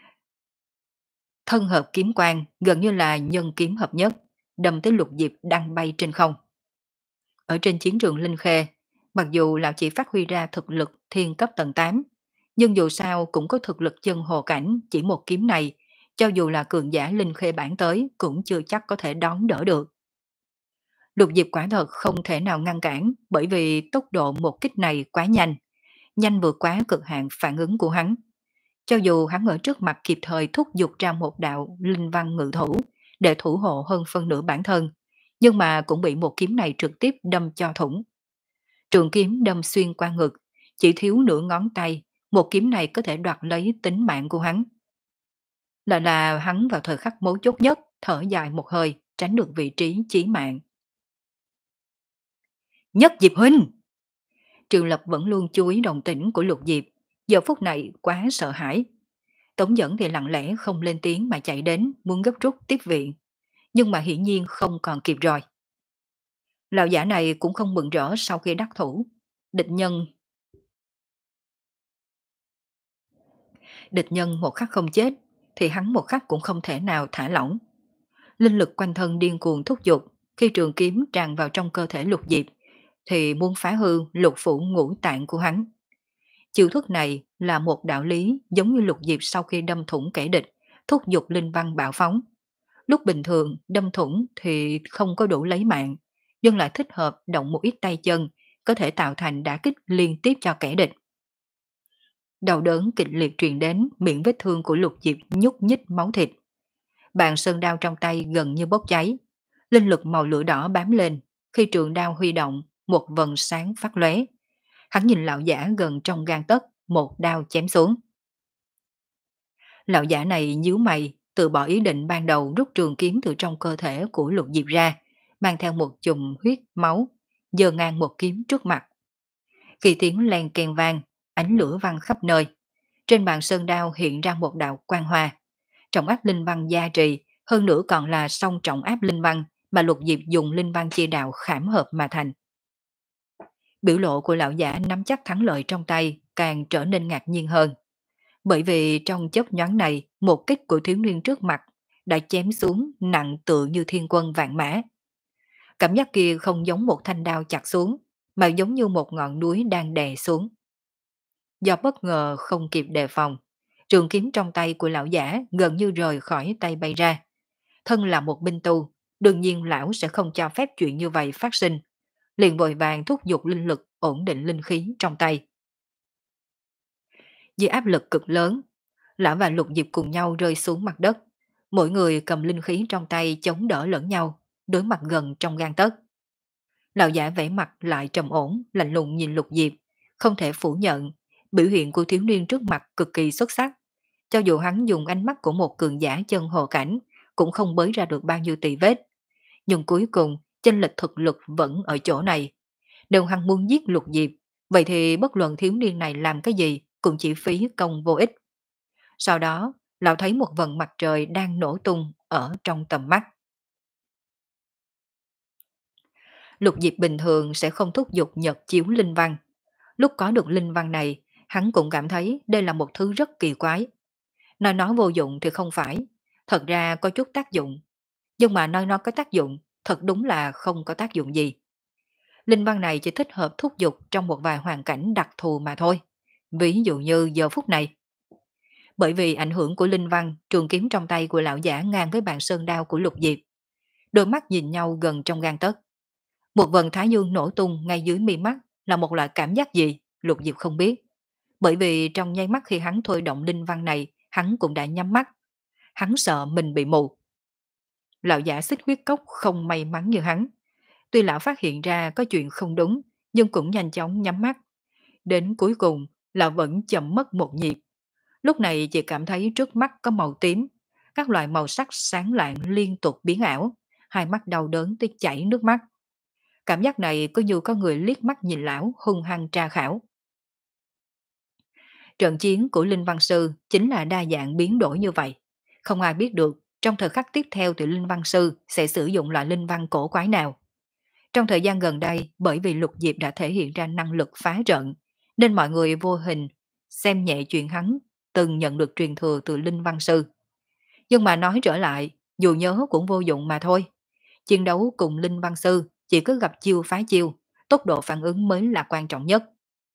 Thân hợp kiếm quang gần như là nhân kiếm hợp nhất, đâm tới Lục Diệp đang bay trên không. Ở trên chiến trường Linh Khê, mặc dù lão chỉ phát huy ra thực lực thiên cấp tầng tám, nhưng dù sao cũng có thực lực chân hồ cảnh, chỉ một kiếm này, cho dù là cường giả Linh Khê bản tới cũng chưa chắc có thể đón đỡ được. Lục Diệp quả thật không thể nào ngăn cản, bởi vì tốc độ một kích này quá nhanh, nhanh vượt quá cực hạn phản ứng của hắn. Cho dù hắn ở trước mặt kịp thời thúc giục ra một đạo linh văn ngự thủ để thủ hộ hơn phân nửa bản thân, nhưng mà cũng bị một kiếm này trực tiếp đâm cho thủng. Trường kiếm đâm xuyên qua ngực, chỉ thiếu nửa ngón tay, một kiếm này có thể đoạt lấy tính mạng của hắn. Lại là hắn vào thời khắc mấu chốt nhất, thở dài một hơi, tránh được vị trí chí mạng. Nhất Diệp huynh! Trường Lập vẫn luôn chú ý đồng tĩnh của Lục Diệp, giờ phút này quá sợ hãi. Tống Dẫn thì lặng lẽ không lên tiếng mà chạy đến muốn gấp rút tiếp viện, nhưng mà hiển nhiên không còn kịp rồi. Lão giả này cũng không mừng rỡ sau khi đắc thủ. Địch nhân Địch nhân một khắc không chết, thì hắn một khắc cũng không thể nào thả lỏng. Linh lực quanh thân điên cuồng thúc giục, khi trường kiếm tràn vào trong cơ thể Lục Diệp, thì muốn phá hư lục phủ ngũ tạng của hắn. Chiêu thức này là một đạo lý giống như Lục Diệp sau khi đâm thủng kẻ địch, thúc giục linh văn bạo phóng. Lúc bình thường đâm thủng thì không có đủ lấy mạng, nhưng lại thích hợp động một ít tay chân, có thể tạo thành đả kích liên tiếp cho kẻ địch. Đau đớn kịch liệt truyền đến, miệng vết thương của Lục Diệp nhúc nhích máu thịt. Bàn sơn đao trong tay gần như bốc cháy, linh lực màu lửa đỏ bám lên, khi trường đao huy động, một vần sáng phát lóe. Hắn nhìn lão giả gần trong gang tấc, một đao chém xuống. Lão giả này nhíu mày, từ bỏ ý định ban đầu rút trường kiếm từ trong cơ thể của Lục Diệp ra, mang theo một chùm huyết máu, giơ ngang một kiếm trước mặt. Khi tiếng len kèn vang, ánh lửa văng khắp nơi. Trên bàn sơn đao hiện ra một đạo quang hoa. Trọng áp linh văn gia trì, hơn nữa còn là song trọng áp linh văn mà Lục Diệp dùng linh văn chi đạo khảm hợp mà thành. Biểu lộ của lão giả nắm chắc thắng lợi trong tay càng trở nên ngạc nhiên hơn. Bởi vì trong chớp nhoáng này, một kích của thiếu niên trước mặt đã chém xuống nặng tựa như thiên quân vạn mã. Cảm giác kia không giống một thanh đao chặt xuống, mà giống như một ngọn núi đang đè xuống. Do bất ngờ không kịp đề phòng, trường kiếm trong tay của lão giả gần như rời khỏi tay bay ra. Thân là một binh tu, đương nhiên lão sẽ không cho phép chuyện như vậy phát sinh. Liền vội vàng thúc giục linh lực ổn định linh khí trong tay. Dưới áp lực cực lớn, lão và Lục Diệp cùng nhau rơi xuống mặt đất. Mỗi người cầm linh khí trong tay chống đỡ lẫn nhau, đối mặt gần trong gang tấc. Lão giả vẻ mặt lại trầm ổn, lạnh lùng nhìn Lục Diệp, không thể phủ nhận, biểu hiện của thiếu niên trước mặt cực kỳ xuất sắc. Cho dù hắn dùng ánh mắt của một cường giả chân hồ cảnh, cũng không bới ra được bao nhiêu tỳ vết. Nhưng cuối cùng, chênh lệch thực lực vẫn ở chỗ này. Nếu hắn muốn giết Lục Diệp, vậy thì bất luận thiếu niên này làm cái gì cũng chỉ phí công vô ích. Sau đó, lão thấy một vầng mặt trời đang nổ tung ở trong tầm mắt. Lục Diệp bình thường sẽ không thúc giục nhật chiếu linh văn. Lúc có được linh văn này, hắn cũng cảm thấy đây là một thứ rất kỳ quái. Nói nó vô dụng thì không phải, thật ra có chút tác dụng. Nhưng mà nói nó có tác dụng, thật đúng là không có tác dụng gì. Linh văn này chỉ thích hợp thúc giục trong một vài hoàn cảnh đặc thù mà thôi. Ví dụ như giờ phút này. Bởi vì ảnh hưởng của linh văn, trường kiếm trong tay của lão giả ngang với bàn sơn đao của Lục Diệp. Đôi mắt nhìn nhau gần trong gang tấc. Một vần thái dương nổ tung ngay dưới mi mắt là một loại cảm giác gì, Lục Diệp không biết. Bởi vì trong nháy mắt khi hắn thôi động linh văn này, hắn cũng đã nhắm mắt. Hắn sợ mình bị mù. Lão giả xích huyết cốc không may mắn như hắn. Tuy lão phát hiện ra có chuyện không đúng, nhưng cũng nhanh chóng nhắm mắt. Đến cuối cùng, lão vẫn chậm mất một nhịp. Lúc này chỉ cảm thấy trước mắt có màu tím, các loại màu sắc sáng lạng liên tục biến ảo, hai mắt đau đớn tới chảy nước mắt. Cảm giác này cứ như có người liếc mắt nhìn lão hung hăng tra khảo. Trận chiến của Linh Văn Sư chính là đa dạng biến đổi như vậy. Không ai biết được trong thời khắc tiếp theo thì Linh Văn Sư sẽ sử dụng loại linh văn cổ quái nào. Trong thời gian gần đây, bởi vì Lục Diệp đã thể hiện ra năng lực phá trận, nên mọi người vô hình xem nhẹ chuyện hắn từng nhận được truyền thừa từ Linh Văn Sư. Nhưng mà nói trở lại, dù nhớ cũng vô dụng mà thôi. Chiến đấu cùng Linh Văn Sư chỉ cứ gặp chiêu phá chiêu, tốc độ phản ứng mới là quan trọng nhất.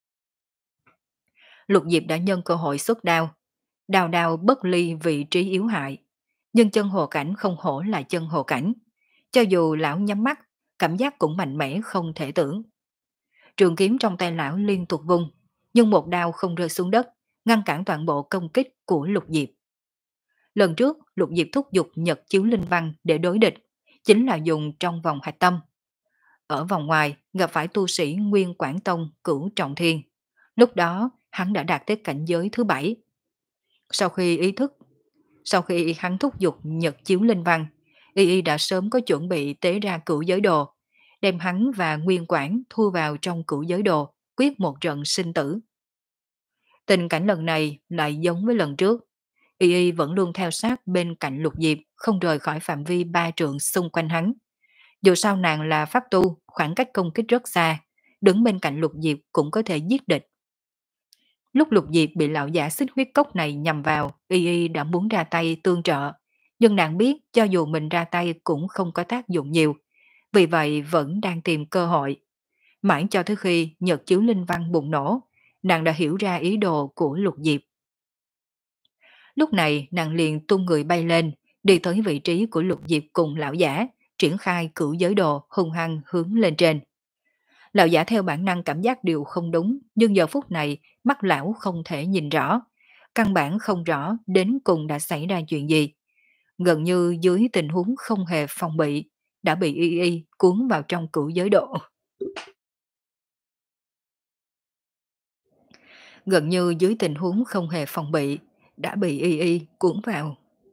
Lục Diệp đã nhân cơ hội xuất đao, đào đào bất ly vị trí yếu hại. Nhưng chân hồ cảnh không hổ là chân hồ cảnh. Cho dù lão nhắm mắt, cảm giác cũng mạnh mẽ không thể tưởng. Trường kiếm trong tay lão liên tục vung, nhưng một đao không rơi xuống đất, ngăn cản toàn bộ công kích của Lục Diệp. Lần trước, Lục Diệp thúc giục nhật chiếu linh văn để đối địch, chính là dùng trong vòng hạch tâm. Ở vòng ngoài, gặp phải tu sĩ Nguyên Quảng Tông Cửu Trọng Thiên. Lúc đó, hắn đã đạt tới cảnh giới thứ bảy. Sau khi ý thức, sau khi hắn thúc giục nhật chiếu linh văn, Y Y đã sớm có chuẩn bị tế ra cửu giới đồ, đem hắn và Nguyên Quảng thu vào trong cửu giới đồ, quyết một trận sinh tử. Tình cảnh lần này lại giống với lần trước. Y Y vẫn luôn theo sát bên cạnh Lục Diệp, không rời khỏi phạm vi ba trượng xung quanh hắn. Dù sao nàng là pháp tu, khoảng cách công kích rất xa, đứng bên cạnh Lục Diệp cũng có thể giết địch. Lúc Lục Diệp bị lão giả xích huyết cốc này nhằm vào, Y Y đã muốn ra tay tương trợ, nhưng nàng biết cho dù mình ra tay cũng không có tác dụng nhiều, vì vậy vẫn đang tìm cơ hội. Mãi cho tới khi nhật chiếu linh văn bùng nổ, nàng đã hiểu ra ý đồ của Lục Diệp. Lúc này nàng liền tung người bay lên, đi tới vị trí của Lục Diệp cùng lão giả, triển khai cửu giới đồ hung hăng hướng lên trên. Lão giả theo bản năng cảm giác điều không đúng, nhưng giờ phút này mắt lão không thể nhìn rõ, căn bản không rõ đến cùng đã xảy ra chuyện gì. Gần như dưới tình huống không hề phòng bị, đã bị y y cuốn vào trong cửu giới độ. Gần như dưới tình huống không hề phòng bị, đã bị y y cuốn vào.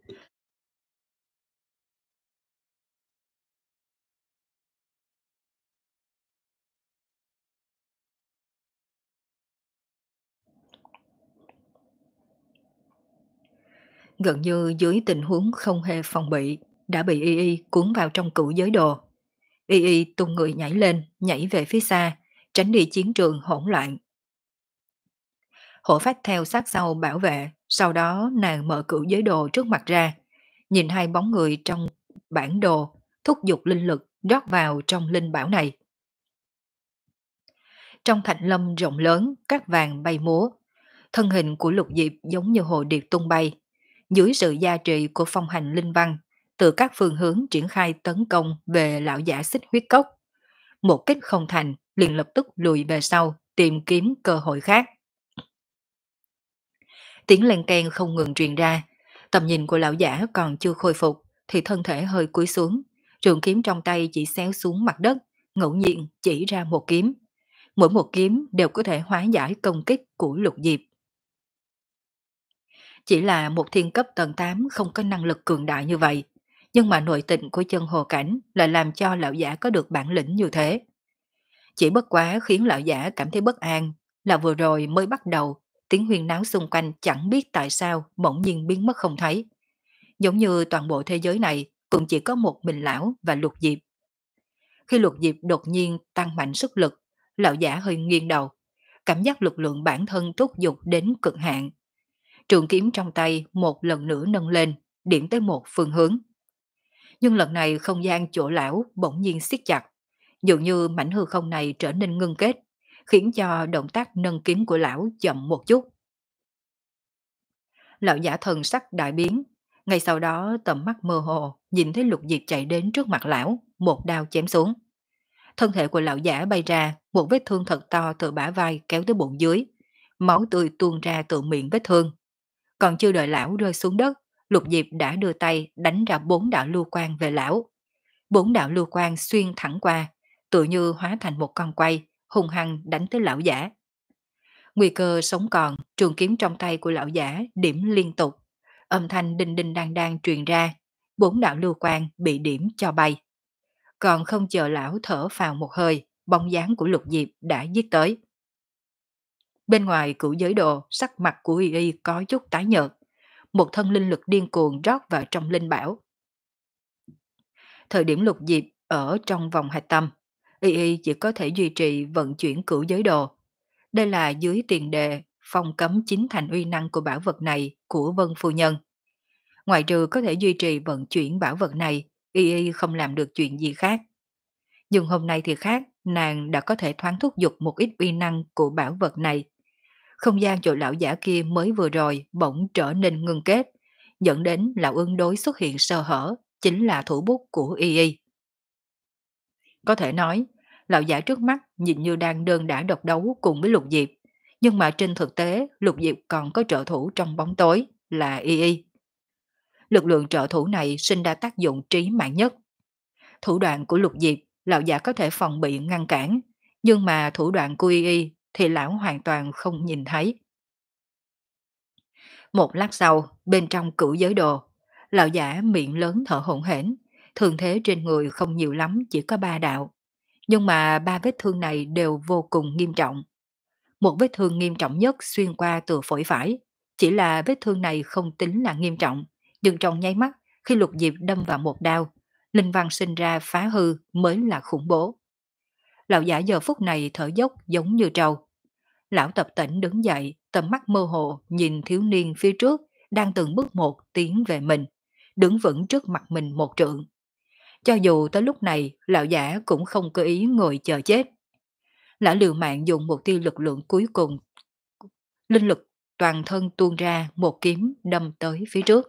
Gần như dưới tình huống không hề phòng bị, đã bị y y cuốn vào trong cửu giới đồ. Y y tung người nhảy lên, nhảy về phía xa, tránh đi chiến trường hỗn loạn. Hổ phách theo sát sau bảo vệ, sau đó nàng mở cửu giới đồ trước mặt ra, nhìn hai bóng người trong bản đồ, thúc giục linh lực rót vào trong linh bảo này. Trong thạch lâm rộng lớn, các vàng bay múa, thân hình của Lục Diệp giống như hồ điệp tung bay, dưới sự gia trì của phong hành linh văn, từ các phương hướng triển khai tấn công về lão giả xích huyết cốc. Một kích không thành, liền lập tức lùi về sau, tìm kiếm cơ hội khác. Tiếng len keng không ngừng truyền ra, tầm nhìn của lão giả còn chưa khôi phục, thì thân thể hơi cúi xuống, trường kiếm trong tay chỉ xéo xuống mặt đất, ngẫu nhiên chỉ ra một kiếm. Mỗi một kiếm đều có thể hóa giải công kích của Lục Diệp. Chỉ là một thiên cấp tầng tám không có năng lực cường đại như vậy, nhưng mà nội tình của chân hồ cảnh lại làm cho lão giả có được bản lĩnh như thế. Chỉ bất quá khiến lão giả cảm thấy bất an là vừa rồi mới bắt đầu, tiếng huyên náo xung quanh chẳng biết tại sao bỗng nhiên biến mất không thấy. Giống như toàn bộ thế giới này cũng chỉ có một mình lão và Lục Diệp. Khi Lục Diệp đột nhiên tăng mạnh sức lực, lão giả hơi nghiêng đầu, cảm giác lực lượng bản thân thúc giục đến cực hạn. Trường kiếm trong tay một lần nữa nâng lên, điểm tới một phương hướng. Nhưng lần này không gian chỗ lão bỗng nhiên siết chặt, dường như mảnh hư không này trở nên ngưng kết, khiến cho động tác nâng kiếm của lão chậm một chút. Lão giả thần sắc đại biến, ngay sau đó tầm mắt mơ hồ, nhìn thấy Lục Diệp chạy đến trước mặt lão, một đao chém xuống. Thân thể của lão giả bay ra, một vết thương thật to từ bả vai kéo tới bụng dưới, máu tươi tuôn ra từ miệng vết thương. Còn chưa đợi lão rơi xuống đất, Lục Diệp đã đưa tay đánh ra bốn đạo lưu quang về lão. Bốn đạo lưu quang xuyên thẳng qua, tự như hóa thành một con quay, hung hăng đánh tới lão giả. Nguy cơ sống còn, trường kiếm trong tay của lão giả điểm liên tục. Âm thanh đinh đinh đang đang truyền ra, bốn đạo lưu quang bị điểm cho bay. Còn không chờ lão thở phào một hơi, bóng dáng của Lục Diệp đã giết tới. Bên ngoài cửu giới đồ, sắc mặt của Y Y có chút tái nhợt. Một thân linh lực điên cuồng rót vào trong linh bảo. Thời điểm Lục Diệp ở trong vòng hạch tâm, Y Y chỉ có thể duy trì vận chuyển cửu giới đồ. Đây là dưới tiền đề phong cấm chính thành uy năng của bảo vật này của Vân Phu Nhân. Ngoài trừ có thể duy trì vận chuyển bảo vật này, Y Y không làm được chuyện gì khác. Nhưng hôm nay thì khác, nàng đã có thể thoáng thúc giục một ít uy năng của bảo vật này. Không gian chỗ lão giả kia mới vừa rồi bỗng trở nên ngưng kết, dẫn đến lão ứng đối xuất hiện sơ hở, chính là thủ bút của Y Y. Có thể nói, lão giả trước mắt nhìn như đang đơn đả độc đấu cùng với Lục Diệp, nhưng mà trên thực tế Lục Diệp còn có trợ thủ trong bóng tối là Y Y. Lực lượng trợ thủ này sinh ra tác dụng trí mạng nhất. Thủ đoạn của Lục Diệp, lão giả có thể phòng bị ngăn cản, nhưng mà thủ đoạn của Y Y thì lão hoàn toàn không nhìn thấy. Một lát sau, bên trong cửu giới đồ, lão giả miệng lớn thở hổn hển, thương thế trên người không nhiều lắm, chỉ có ba đạo. Nhưng mà ba vết thương này đều vô cùng nghiêm trọng. Một vết thương nghiêm trọng nhất xuyên qua từ phổi phải, chỉ là vết thương này không tính là nghiêm trọng, nhưng trong nháy mắt khi Lục Diệp đâm vào một đao, linh văn sinh ra phá hư mới là khủng bố. Lão giả giờ phút này thở dốc giống như trâu. Lão tập tỉnh đứng dậy, tầm mắt mơ hồ nhìn thiếu niên phía trước đang từng bước một tiến về mình, đứng vững trước mặt mình một trượng. Cho dù tới lúc này, lão giả cũng không có ý ngồi chờ chết. Lão liều mạng dùng một tia lực lượng cuối cùng, linh lực toàn thân tuôn ra một kiếm đâm tới phía trước.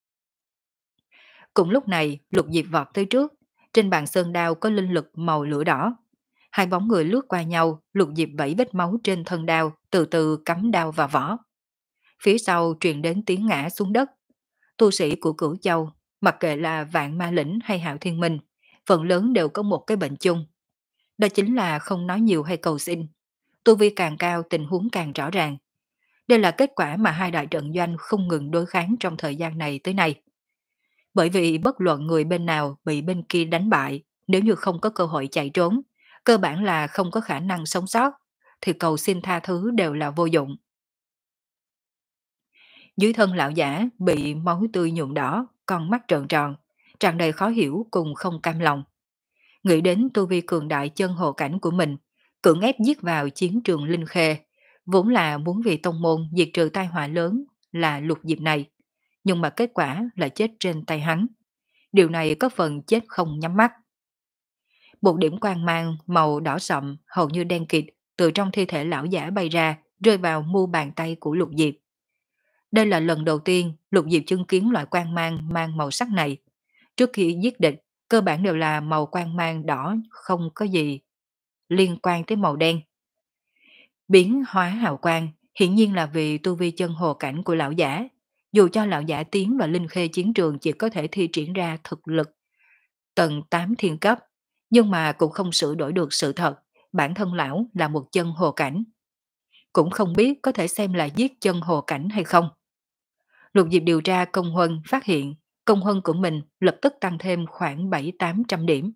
Cùng lúc này, Lục Diệp vọt tới trước, trên bàn sơn đao có linh lực màu lửa đỏ. Hai bóng người lướt qua nhau, Lục Diệp vẫy vết máu trên thân đao, từ từ cắm đao vào vỏ. Phía sau truyền đến tiếng ngã xuống đất. Tu sĩ của Cửu Châu, mặc kệ là Vạn Ma Lĩnh hay Hạo Thiên Minh, phần lớn đều có một cái bệnh chung. Đó chính là không nói nhiều hay cầu xin. Tu vi càng cao tình huống càng rõ ràng. Đây là kết quả mà hai đại trận doanh không ngừng đối kháng trong thời gian này tới nay. Bởi vì bất luận người bên nào bị bên kia đánh bại, nếu như không có cơ hội chạy trốn, cơ bản là không có khả năng sống sót, thì cầu xin tha thứ đều là vô dụng. Dưới thân lão giả bị máu tươi nhuộm đỏ, con mắt trợn tròn, tràn đầy khó hiểu cùng không cam lòng. Nghĩ đến tu vi cường đại chân hồ cảnh của mình, cưỡng ép giết vào chiến trường Linh Khê, vốn là muốn vì tông môn diệt trừ tai họa lớn là Lục Diệp này, nhưng mà kết quả là chết trên tay hắn. Điều này có phần chết không nhắm mắt. Một điểm quang mang màu đỏ sậm hầu như đen kịt từ trong thi thể lão giả bay ra, rơi vào mu bàn tay của Lục Diệp. Đây là lần đầu tiên Lục Diệp chứng kiến loại quang mang mang màu sắc này. Trước khi giết địch, cơ bản đều là màu quang mang đỏ, không có gì liên quan tới màu đen. Biến hóa hào quang hiển nhiên là vì tu vi chân hồ cảnh của lão giả. Dù cho lão giả tiến vào Linh Khê chiến trường chỉ có thể thi triển ra thực lực tầng tám thiên cấp, nhưng mà cũng không sửa đổi được sự thật, bản thân lão là một chân hồ cảnh. Cũng không biết có thể xem là giết chân hồ cảnh hay không. Lục Diệp điều tra công huân phát hiện công huân của mình lập tức tăng thêm khoảng bảy tám trăm điểm.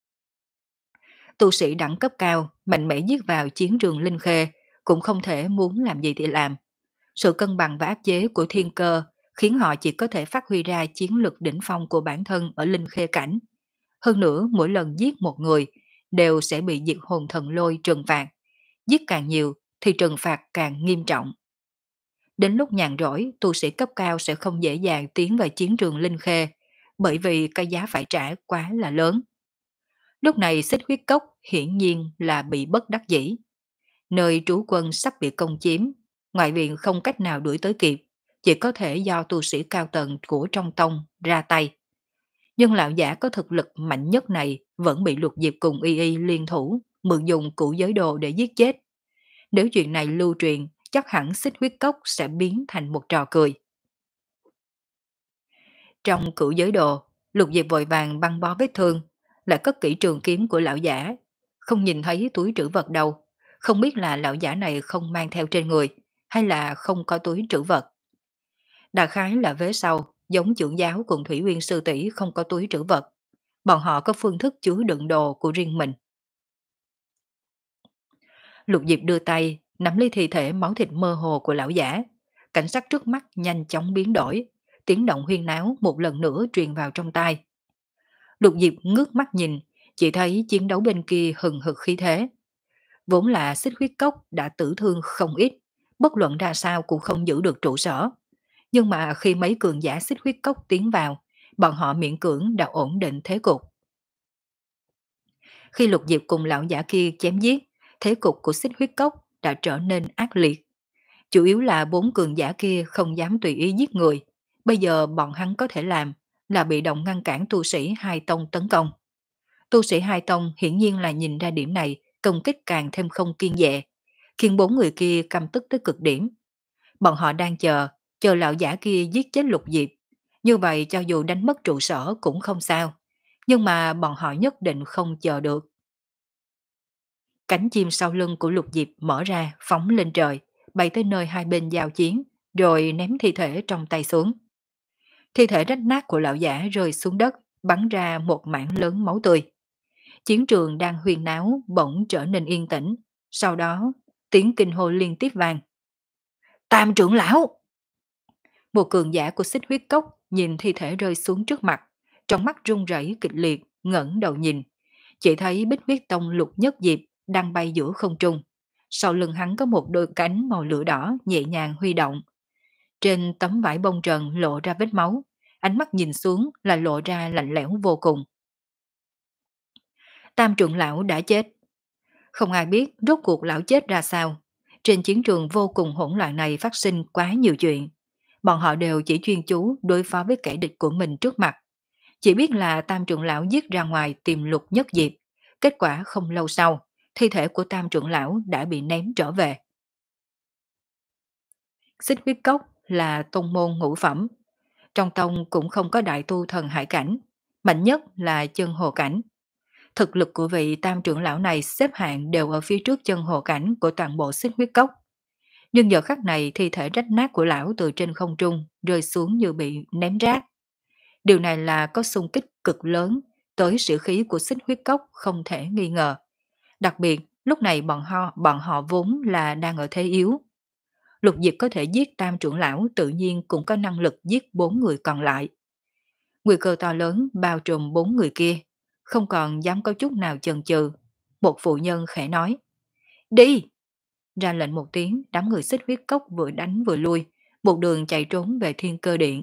Tu sĩ đẳng cấp cao, mạnh mẽ giết vào chiến trường Linh Khê, cũng không thể muốn làm gì thì làm. Sự cân bằng và áp chế của thiên cơ khiến họ chỉ có thể phát huy ra chiến lực đỉnh phong của bản thân ở Linh Khê cảnh. Hơn nữa, mỗi lần giết một người đều sẽ bị diệt hồn thần lôi trừng phạt. Giết càng nhiều thì trừng phạt càng nghiêm trọng. Đến lúc nhàn rỗi, tu sĩ cấp cao sẽ không dễ dàng tiến vào chiến trường Linh Khê, bởi vì cái giá phải trả quá là lớn. Lúc này Xích Huyết Cốc hiển nhiên là bị bất đắc dĩ. Nơi trú quân sắp bị công chiếm, ngoại viện không cách nào đuổi tới kịp, chỉ có thể do tu sĩ cao tầng của trong tông ra tay. Nhưng lão giả có thực lực mạnh nhất này vẫn bị Lục Diệp cùng Y Y liên thủ, mượn dùng cửu giới đồ để giết chết. Nếu chuyện này lưu truyền, chắc hẳn Xích Huyết Cốc sẽ biến thành một trò cười. Trong cửu giới đồ, Lục Diệp vội vàng băng bó vết thương, lại cất kỹ trường kiếm của lão giả, không nhìn thấy túi trữ vật đâu, không biết là lão giả này không mang theo trên người, hay là không có túi trữ vật. Đại khái là vế sau, giống trưởng giáo cùng Thủy Uyên sư tỷ không có túi trữ vật, bọn họ có phương thức chứa đựng đồ của riêng mình. Lục Diệp đưa tay, nắm lấy thi thể máu thịt mơ hồ của lão giả, cảnh sắc trước mắt nhanh chóng biến đổi, tiếng động huyên náo một lần nữa truyền vào trong tai. Lục Diệp ngước mắt nhìn, chỉ thấy chiến đấu bên kia hừng hực khí thế. Vốn là Xích Huyết Cốc đã tử thương không ít, bất luận ra sao cũng không giữ được trụ sở. Nhưng mà khi mấy cường giả Xích Huyết Cốc tiến vào, bọn họ miễn cưỡng đã ổn định thế cục. Khi Lục Diệp cùng lão giả kia chém giết, thế cục của Xích Huyết Cốc đã trở nên ác liệt. Chủ yếu là bốn cường giả kia không dám tùy ý giết người. Bây giờ bọn hắn có thể làm là bị động ngăn cản tu sĩ hai tông tấn công. Tu sĩ hai tông hiển nhiên là nhìn ra điểm này, công kích càng thêm không kiên dè, khiến bốn người kia căm tức tới cực điểm. Bọn họ đang chờ, chờ lão giả kia giết chết Lục Diệp. Như vậy cho dù đánh mất trụ sở cũng không sao. Nhưng mà bọn họ nhất định không chờ được. Cánh chim sau lưng của Lục Diệp mở ra, phóng lên trời, bay tới nơi hai bên giao chiến, rồi ném thi thể trong tay xuống. Thi thể rách nát của lão giả rơi xuống đất, bắn ra một mảng lớn máu tươi. Chiến trường đang huyên náo bỗng trở nên yên tĩnh, sau đó tiếng kinh hô liên tiếp vang. Tam trưởng lão! Một cường giả của Xích Huyết Cốc nhìn thi thể rơi xuống trước mặt, trong mắt run rẩy kịch liệt, ngẩng đầu nhìn, chỉ thấy Bích Huyết Tông Lục Nhất Diệp đang bay giữa không trung. Sau lưng hắn có một đôi cánh màu lửa đỏ nhẹ nhàng huy động. Trên tấm vải bông trần lộ ra vết máu, ánh mắt nhìn xuống là lộ ra lạnh lẽo vô cùng. Tam trưởng lão đã chết. Không ai biết rốt cuộc lão chết ra sao. Trên chiến trường vô cùng hỗn loạn này phát sinh quá nhiều chuyện. Bọn họ đều chỉ chuyên chú đối phó với kẻ địch của mình trước mặt. Chỉ biết là Tam trưởng lão giết ra ngoài tìm Lục Nhất Diệp. Kết quả không lâu sau, thi thể của Tam trưởng lão đã bị ném trở về. Xích huyết cốc là tông môn ngũ phẩm. Trong tông cũng không có đại tu thần hải cảnh. Mạnh nhất là chân hồ cảnh. Thực lực của vị Tam trưởng lão này xếp hạng đều ở phía trước chân hồ cảnh của toàn bộ xích huyết cốc. Nhưng giờ khắc này thi thể rách nát của lão từ trên không trung rơi xuống như bị ném rác. Điều này là có xung kích cực lớn tới sĩ khí của xích huyết cốc không thể nghi ngờ. Đặc biệt, lúc này bọn họ, bọn họ vốn là đang ở thế yếu. Lục Diệp có thể giết Tam trưởng lão tự nhiên cũng có năng lực giết bốn người còn lại. Nguy cơ to lớn bao trùm bốn người kia, không còn dám có chút nào chần chừ. Một phụ nhân khẽ nói, đi! Ra lệnh một tiếng, đám người xích huyết cốc vừa đánh vừa lui, một đường chạy trốn về Thiên Cơ Điện.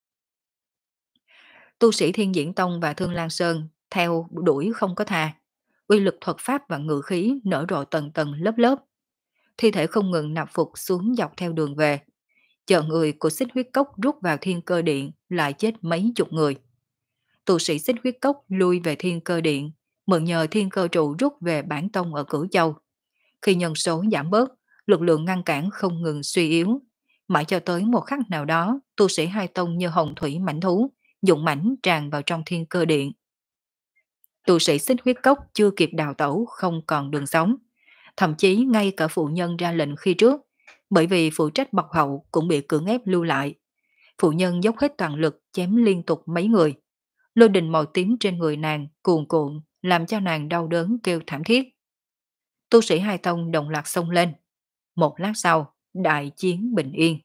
Tu sĩ Thiên Diễn Tông và Thương Lan Sơn theo đuổi không có tha, uy lực thuật pháp và ngự khí nở rộ tầng tầng lớp lớp. Thi thể không ngừng nạp phục xuống dọc theo đường về. Chợ người của xích huyết cốc rút vào Thiên Cơ Điện lại chết mấy chục người. Tu sĩ xích huyết cốc lui về Thiên Cơ Điện, mượn nhờ Thiên Cơ Trụ rút về Bản Tông ở Cửu Châu. Khi nhân số giảm bớt, lực lượng ngăn cản không ngừng suy yếu. Mãi cho tới một khắc nào đó, tu sĩ hai tông như hồng thủy mãnh thú, dụng mãnh tràn vào trong Thiên Cơ Điện. Tu sĩ xích huyết cốc chưa kịp đào tẩu không còn đường sống. Thậm chí ngay cả phụ nhân ra lệnh khi trước, bởi vì phụ trách bọc hậu cũng bị cưỡng ép lưu lại. Phụ nhân dốc hết toàn lực chém liên tục mấy người. Lôi đình màu tím trên người nàng cuồn cuộn làm cho nàng đau đớn kêu thảm thiết. Tu sĩ hai tông đồng loạt xông lên. Một lát sau, đại chiến bình yên.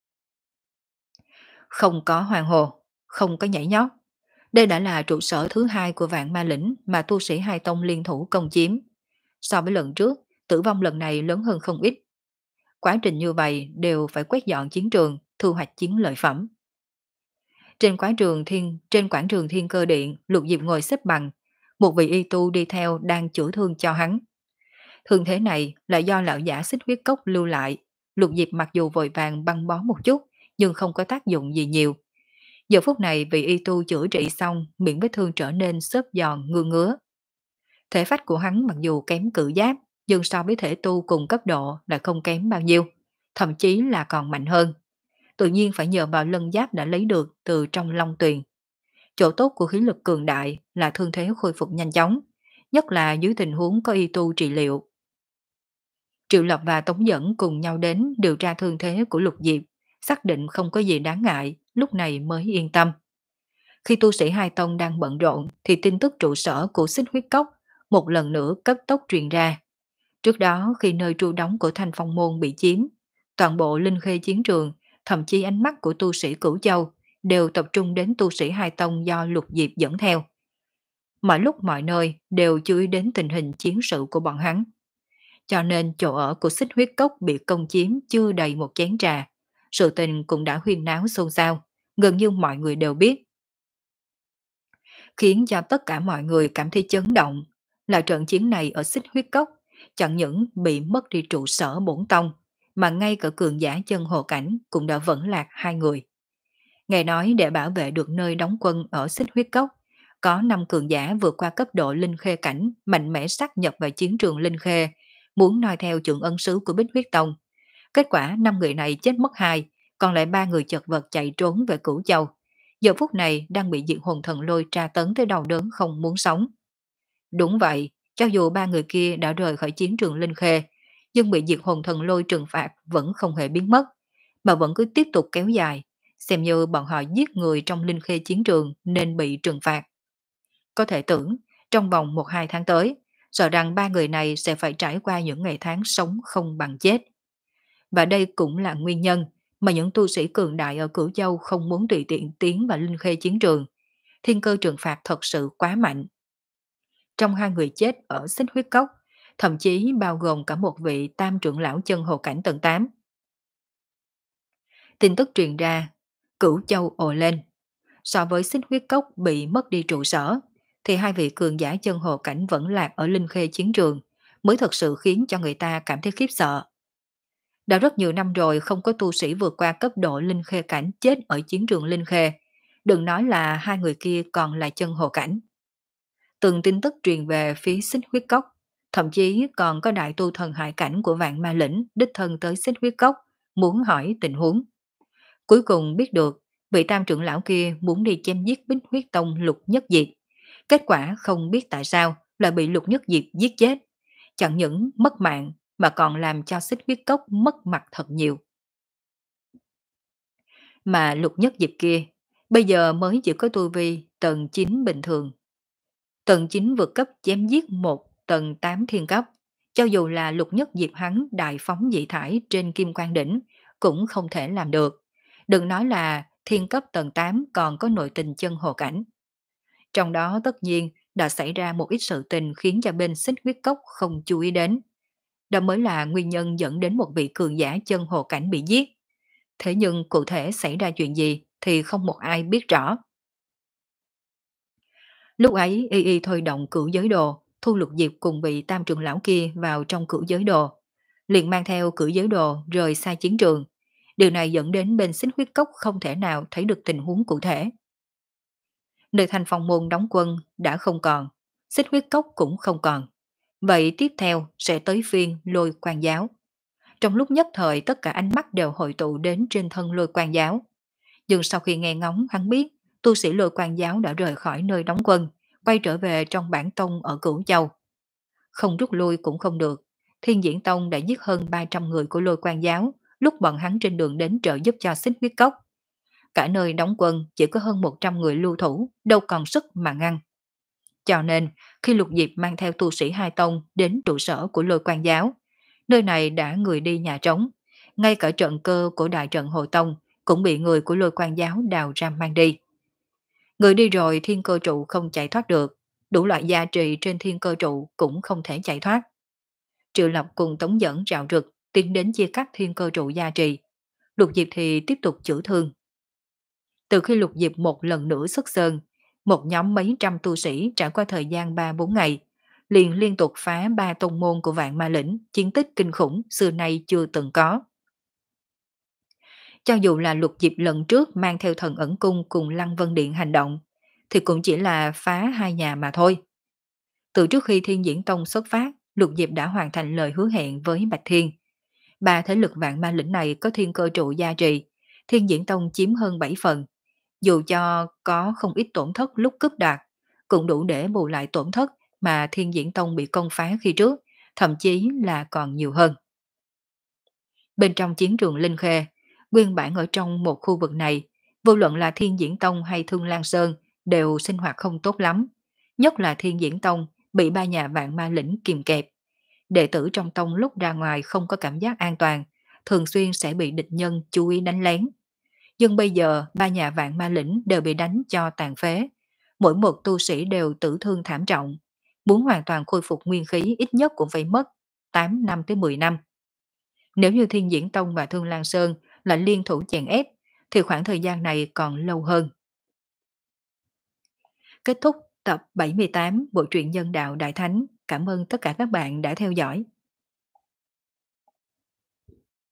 Không có hoàng hồ, không có nhảy nhót. Đây đã là trụ sở thứ hai của Vạn Ma Lĩnh mà tu sĩ hai tông liên thủ công chiếm. So với lần trước, tử vong lần này lớn hơn không ít. Quá trình như vậy đều phải quét dọn chiến trường, thu hoạch chiến lợi phẩm. Trên quảng trường thiên trên quảng trường Thiên Cơ Điện, Lục Diệp ngồi xếp bằng, một vị y tu đi theo đang chữa thương cho hắn. Thương thế này là do lão giả xích huyết cốc lưu lại. Lục Diệp mặc dù vội vàng băng bó một chút, nhưng không có tác dụng gì nhiều. Giờ phút này vị y tu chữa trị xong, miệng vết thương trở nên xốp giòn ngứa ngứa. Thể phách của hắn mặc dù kém cự giáp, nhưng so với thể tu cùng cấp độ lại không kém bao nhiêu, thậm chí là còn mạnh hơn. Tự nhiên phải nhờ vào lân giáp đã lấy được từ trong Long Tuyền. Chỗ tốt của khí lực cường đại là thương thế khôi phục nhanh chóng, nhất là dưới tình huống có y tu trị liệu. Triệu Lập và Tống Dẫn cùng nhau đến điều tra thương thế của Lục Diệp, xác định không có gì đáng ngại, lúc này mới yên tâm. Khi tu sĩ hai tông đang bận rộn thì tin tức trụ sở của xích huyết cốc một lần nữa cấp tốc truyền ra. Trước đó khi nơi tru đóng của Thanh Phong Môn bị chiếm, toàn bộ linh khê chiến trường, thậm chí ánh mắt của tu sĩ Cửu Châu đều tập trung đến tu sĩ hai tông do Lục Diệp dẫn theo. Mọi lúc mọi nơi đều chú ý đến tình hình chiến sự của bọn hắn. Cho nên chỗ ở của xích huyết cốc bị công chiếm chưa đầy một chén trà. Sự tình cũng đã huyên náo xôn xao, gần như mọi người đều biết. Khiến cho tất cả mọi người cảm thấy chấn động là trận chiến này ở xích huyết cốc chẳng những bị mất đi trụ sở bổn tông, mà ngay cả cường giả chân hồ cảnh cũng đã vẫn lạc hai người. Nghe nói để bảo vệ được nơi đóng quân ở xích huyết cốc, có năm cường giả vượt qua cấp độ linh khê cảnh mạnh mẽ sát nhập vào chiến trường linh khê, muốn noi theo trưởng ân sứ của Bích Huyết Tông. Kết quả năm người này chết mất hai, còn lại ba người chật vật chạy trốn về Cửu Châu. Giờ phút này đang bị Diệt Hồn Thần Lôi tra tấn tới đau đớn không muốn sống. Đúng vậy, cho dù ba người kia đã rời khỏi chiến trường linh khê, nhưng bị Diệt Hồn Thần Lôi trừng phạt vẫn không hề biến mất, mà vẫn cứ tiếp tục kéo dài, xem như bọn họ giết người trong linh khê chiến trường nên bị trừng phạt. Có thể tưởng, trong vòng một hai tháng tới, sợ rằng ba người này sẽ phải trải qua những ngày tháng sống không bằng chết. Và đây cũng là nguyên nhân mà những tu sĩ cường đại ở Cửu Châu không muốn tùy tiện tiến vào linh khê chiến trường. Thiên cơ trừng phạt thật sự quá mạnh. Trong hai người chết ở xích huyết cốc, thậm chí bao gồm cả một vị tam trưởng lão chân hồ cảnh tầng tám. Tin tức truyền ra, Cửu Châu ồ lên. So với xích huyết cốc bị mất đi trụ sở, thì hai vị cường giả chân hồ cảnh vẫn lạc ở linh khê chiến trường mới thật sự khiến cho người ta cảm thấy khiếp sợ. Đã rất nhiều năm rồi không có tu sĩ vượt qua cấp độ linh khê cảnh chết ở chiến trường linh khê. Đừng nói là hai người kia còn là chân hồ cảnh. Từng tin tức truyền về phía xích huyết cốc, thậm chí còn có đại tu thần hải cảnh của vạn ma lĩnh đích thân tới xích huyết cốc, muốn hỏi tình huống. Cuối cùng biết được, vị tam trưởng lão kia muốn đi chém giết Bích Huyết Tông Lục Nhất Diệp. Kết quả không biết tại sao lại bị Lục Nhất Diệp giết chết. Chẳng những mất mạng mà còn làm cho xích huyết cốc mất mặt thật nhiều. Mà Lục Nhất Diệp kia, bây giờ mới chỉ có tu vi tầng chín bình thường. Tầng chín vượt cấp chém giết một tầng tám thiên cấp. Cho dù là Lục Nhất Diệp hắn đại phóng dị thải trên kim quan đỉnh, cũng không thể làm được. Đừng nói là thiên cấp tầng tám còn có nội tình chân hồ cảnh. Trong đó tất nhiên đã xảy ra một ít sự tình khiến cho bên xích huyết cốc không chú ý đến. Đó mới là nguyên nhân dẫn đến một vị cường giả chân hồ cảnh bị giết. Thế nhưng cụ thể xảy ra chuyện gì thì không một ai biết rõ. Lúc ấy y y thôi động cửu giới đồ, thu Lục Diệp cùng vị tam trưởng lão kia vào trong cửu giới đồ. Liền mang theo cửu giới đồ rời xa chiến trường. Điều này dẫn đến bên xích huyết cốc không thể nào thấy được tình huống cụ thể. Nơi thành phong môn đóng quân đã không còn, xích huyết cốc cũng không còn. Vậy tiếp theo sẽ tới phiên lôi quan giáo. Trong lúc nhất thời tất cả ánh mắt đều hội tụ đến trên thân lôi quan giáo. Nhưng sau khi nghe ngóng hắn biết tu sĩ lôi quan giáo đã rời khỏi nơi đóng quân, quay trở về trong bản tông ở Cửu Châu. Không rút lui cũng không được, Thiên Diễn Tông đã giết hơn ba trăm người của lôi quan giáo lúc bọn hắn trên đường đến trợ giúp cho xích huyết cốc. Cả nơi đóng quân chỉ có hơn một trăm người lưu thủ, đâu còn sức mà ngăn. Cho nên, khi Lục Diệp mang theo tu sĩ hai tông đến trụ sở của lôi quan giáo, nơi này đã người đi nhà trống, ngay cả trận cơ của đại trận hội tông cũng bị người của lôi quan giáo đào ra mang đi. Người đi rồi thiên cơ trụ không chạy thoát được, đủ loại gia trì trên thiên cơ trụ cũng không thể chạy thoát. Triệu Lập cùng Tống Dẫn rạo rực tiến đến chia cắt thiên cơ trụ gia trì. Lục Diệp thì tiếp tục chữa thương. Từ khi Lục Diệp một lần nữa xuất sơn, một nhóm mấy trăm tu sĩ trải qua thời gian ba bốn ngày, liền liên tục phá ba tông môn của vạn ma lĩnh, chiến tích kinh khủng xưa nay chưa từng có. Cho dù là Lục Diệp lần trước mang theo thần ẩn cung cùng Lăng Vân Điện hành động, thì cũng chỉ là phá hai nhà mà thôi. Từ trước khi Thiên Diễn Tông xuất phát, Lục Diệp đã hoàn thành lời hứa hẹn với Bạch Thiên. Ba thế lực vạn ma lĩnh này có thiên cơ trụ gia trì, Thiên Diễn Tông chiếm hơn bảy phần. Dù cho có không ít tổn thất lúc cướp đoạt, cũng đủ để bù lại tổn thất mà Thiên Diễn Tông bị công phá khi trước, thậm chí là còn nhiều hơn. Bên trong chiến trường Linh Khê, nguyên bản ở trong một khu vực này, vô luận là Thiên Diễn Tông hay Thương Lan Sơn đều sinh hoạt không tốt lắm. Nhất là Thiên Diễn Tông bị ba nhà vạn ma lĩnh kìm kẹp. Đệ tử trong tông lúc ra ngoài không có cảm giác an toàn, thường xuyên sẽ bị địch nhân chú ý đánh lén. Nhưng bây giờ ba nhà vạn ma lĩnh đều bị đánh cho tàn phế. Mỗi một tu sĩ đều tử thương thảm trọng. Muốn hoàn toàn khôi phục nguyên khí ít nhất cũng phải mất tám năm tới mười năm. Nếu như Thiên Diễn Tông và Thương Lan Sơn lại liên thủ chèn ép, thì khoảng thời gian này còn lâu hơn. Kết thúc tập bảy mươi tám Bộ truyện Nhân Đạo Đại Thánh. Cảm ơn tất cả các bạn đã theo dõi.